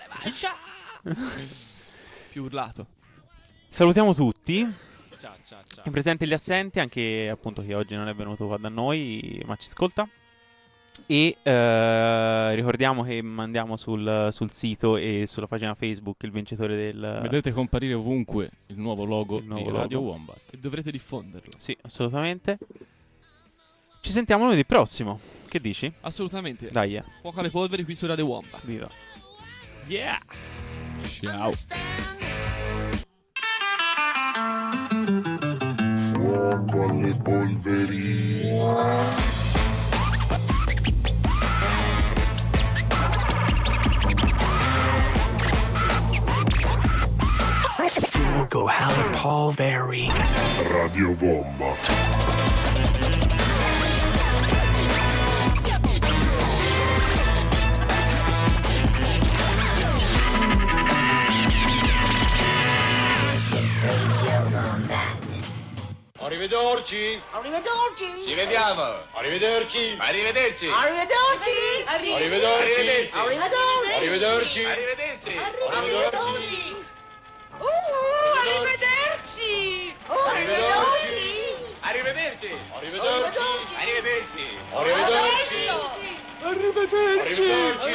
Più urlato.
Salutiamo tutti.
Ciao, ciao, ciao.
In presente gli assenti, anche appunto chi oggi non è venuto qua da noi, ma ci ascolta. E eh, ricordiamo che mandiamo sul, sul sito e sulla pagina Facebook il vincitore del...
Vedrete comparire ovunque il nuovo logo
Il nuovo
di Radio
logo.
Wombat.
E dovrete diffonderlo.
Sì, assolutamente. Ci sentiamo lunedì prossimo. Che dici?
Assolutamente.
Dai. eh.
Fuoco alle polveri qui su Radio Wombat.
Viva.
Yeah.
Ciao.
Fuoco alle polveri.
Fuoco alle polveri.
Radio Wombat.
Arrivederci.
Arrivederci.
Ci vediamo. Arrivederci. Arrivederci.
Arrivederci.
Arrivederci.
Arrivederci.
Arrivederci.
Arrivederci.
Arrivederci.
Uh, arrivederci. Uh, arrivederci.
Arrivederci.
Arrivederci.
Arrivederci.
Arrivederci.
Arrivederci.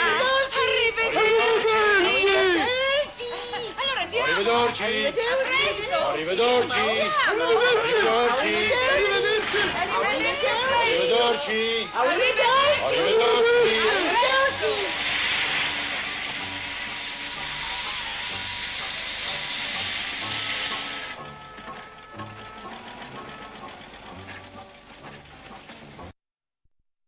Arrivederci. Allora andiamo.
Arrivederci.
A presto.
Arrivederci.
Arrivederci.
Arrivederci.
Arrivederci.
Arrivederci.
Arrivederci.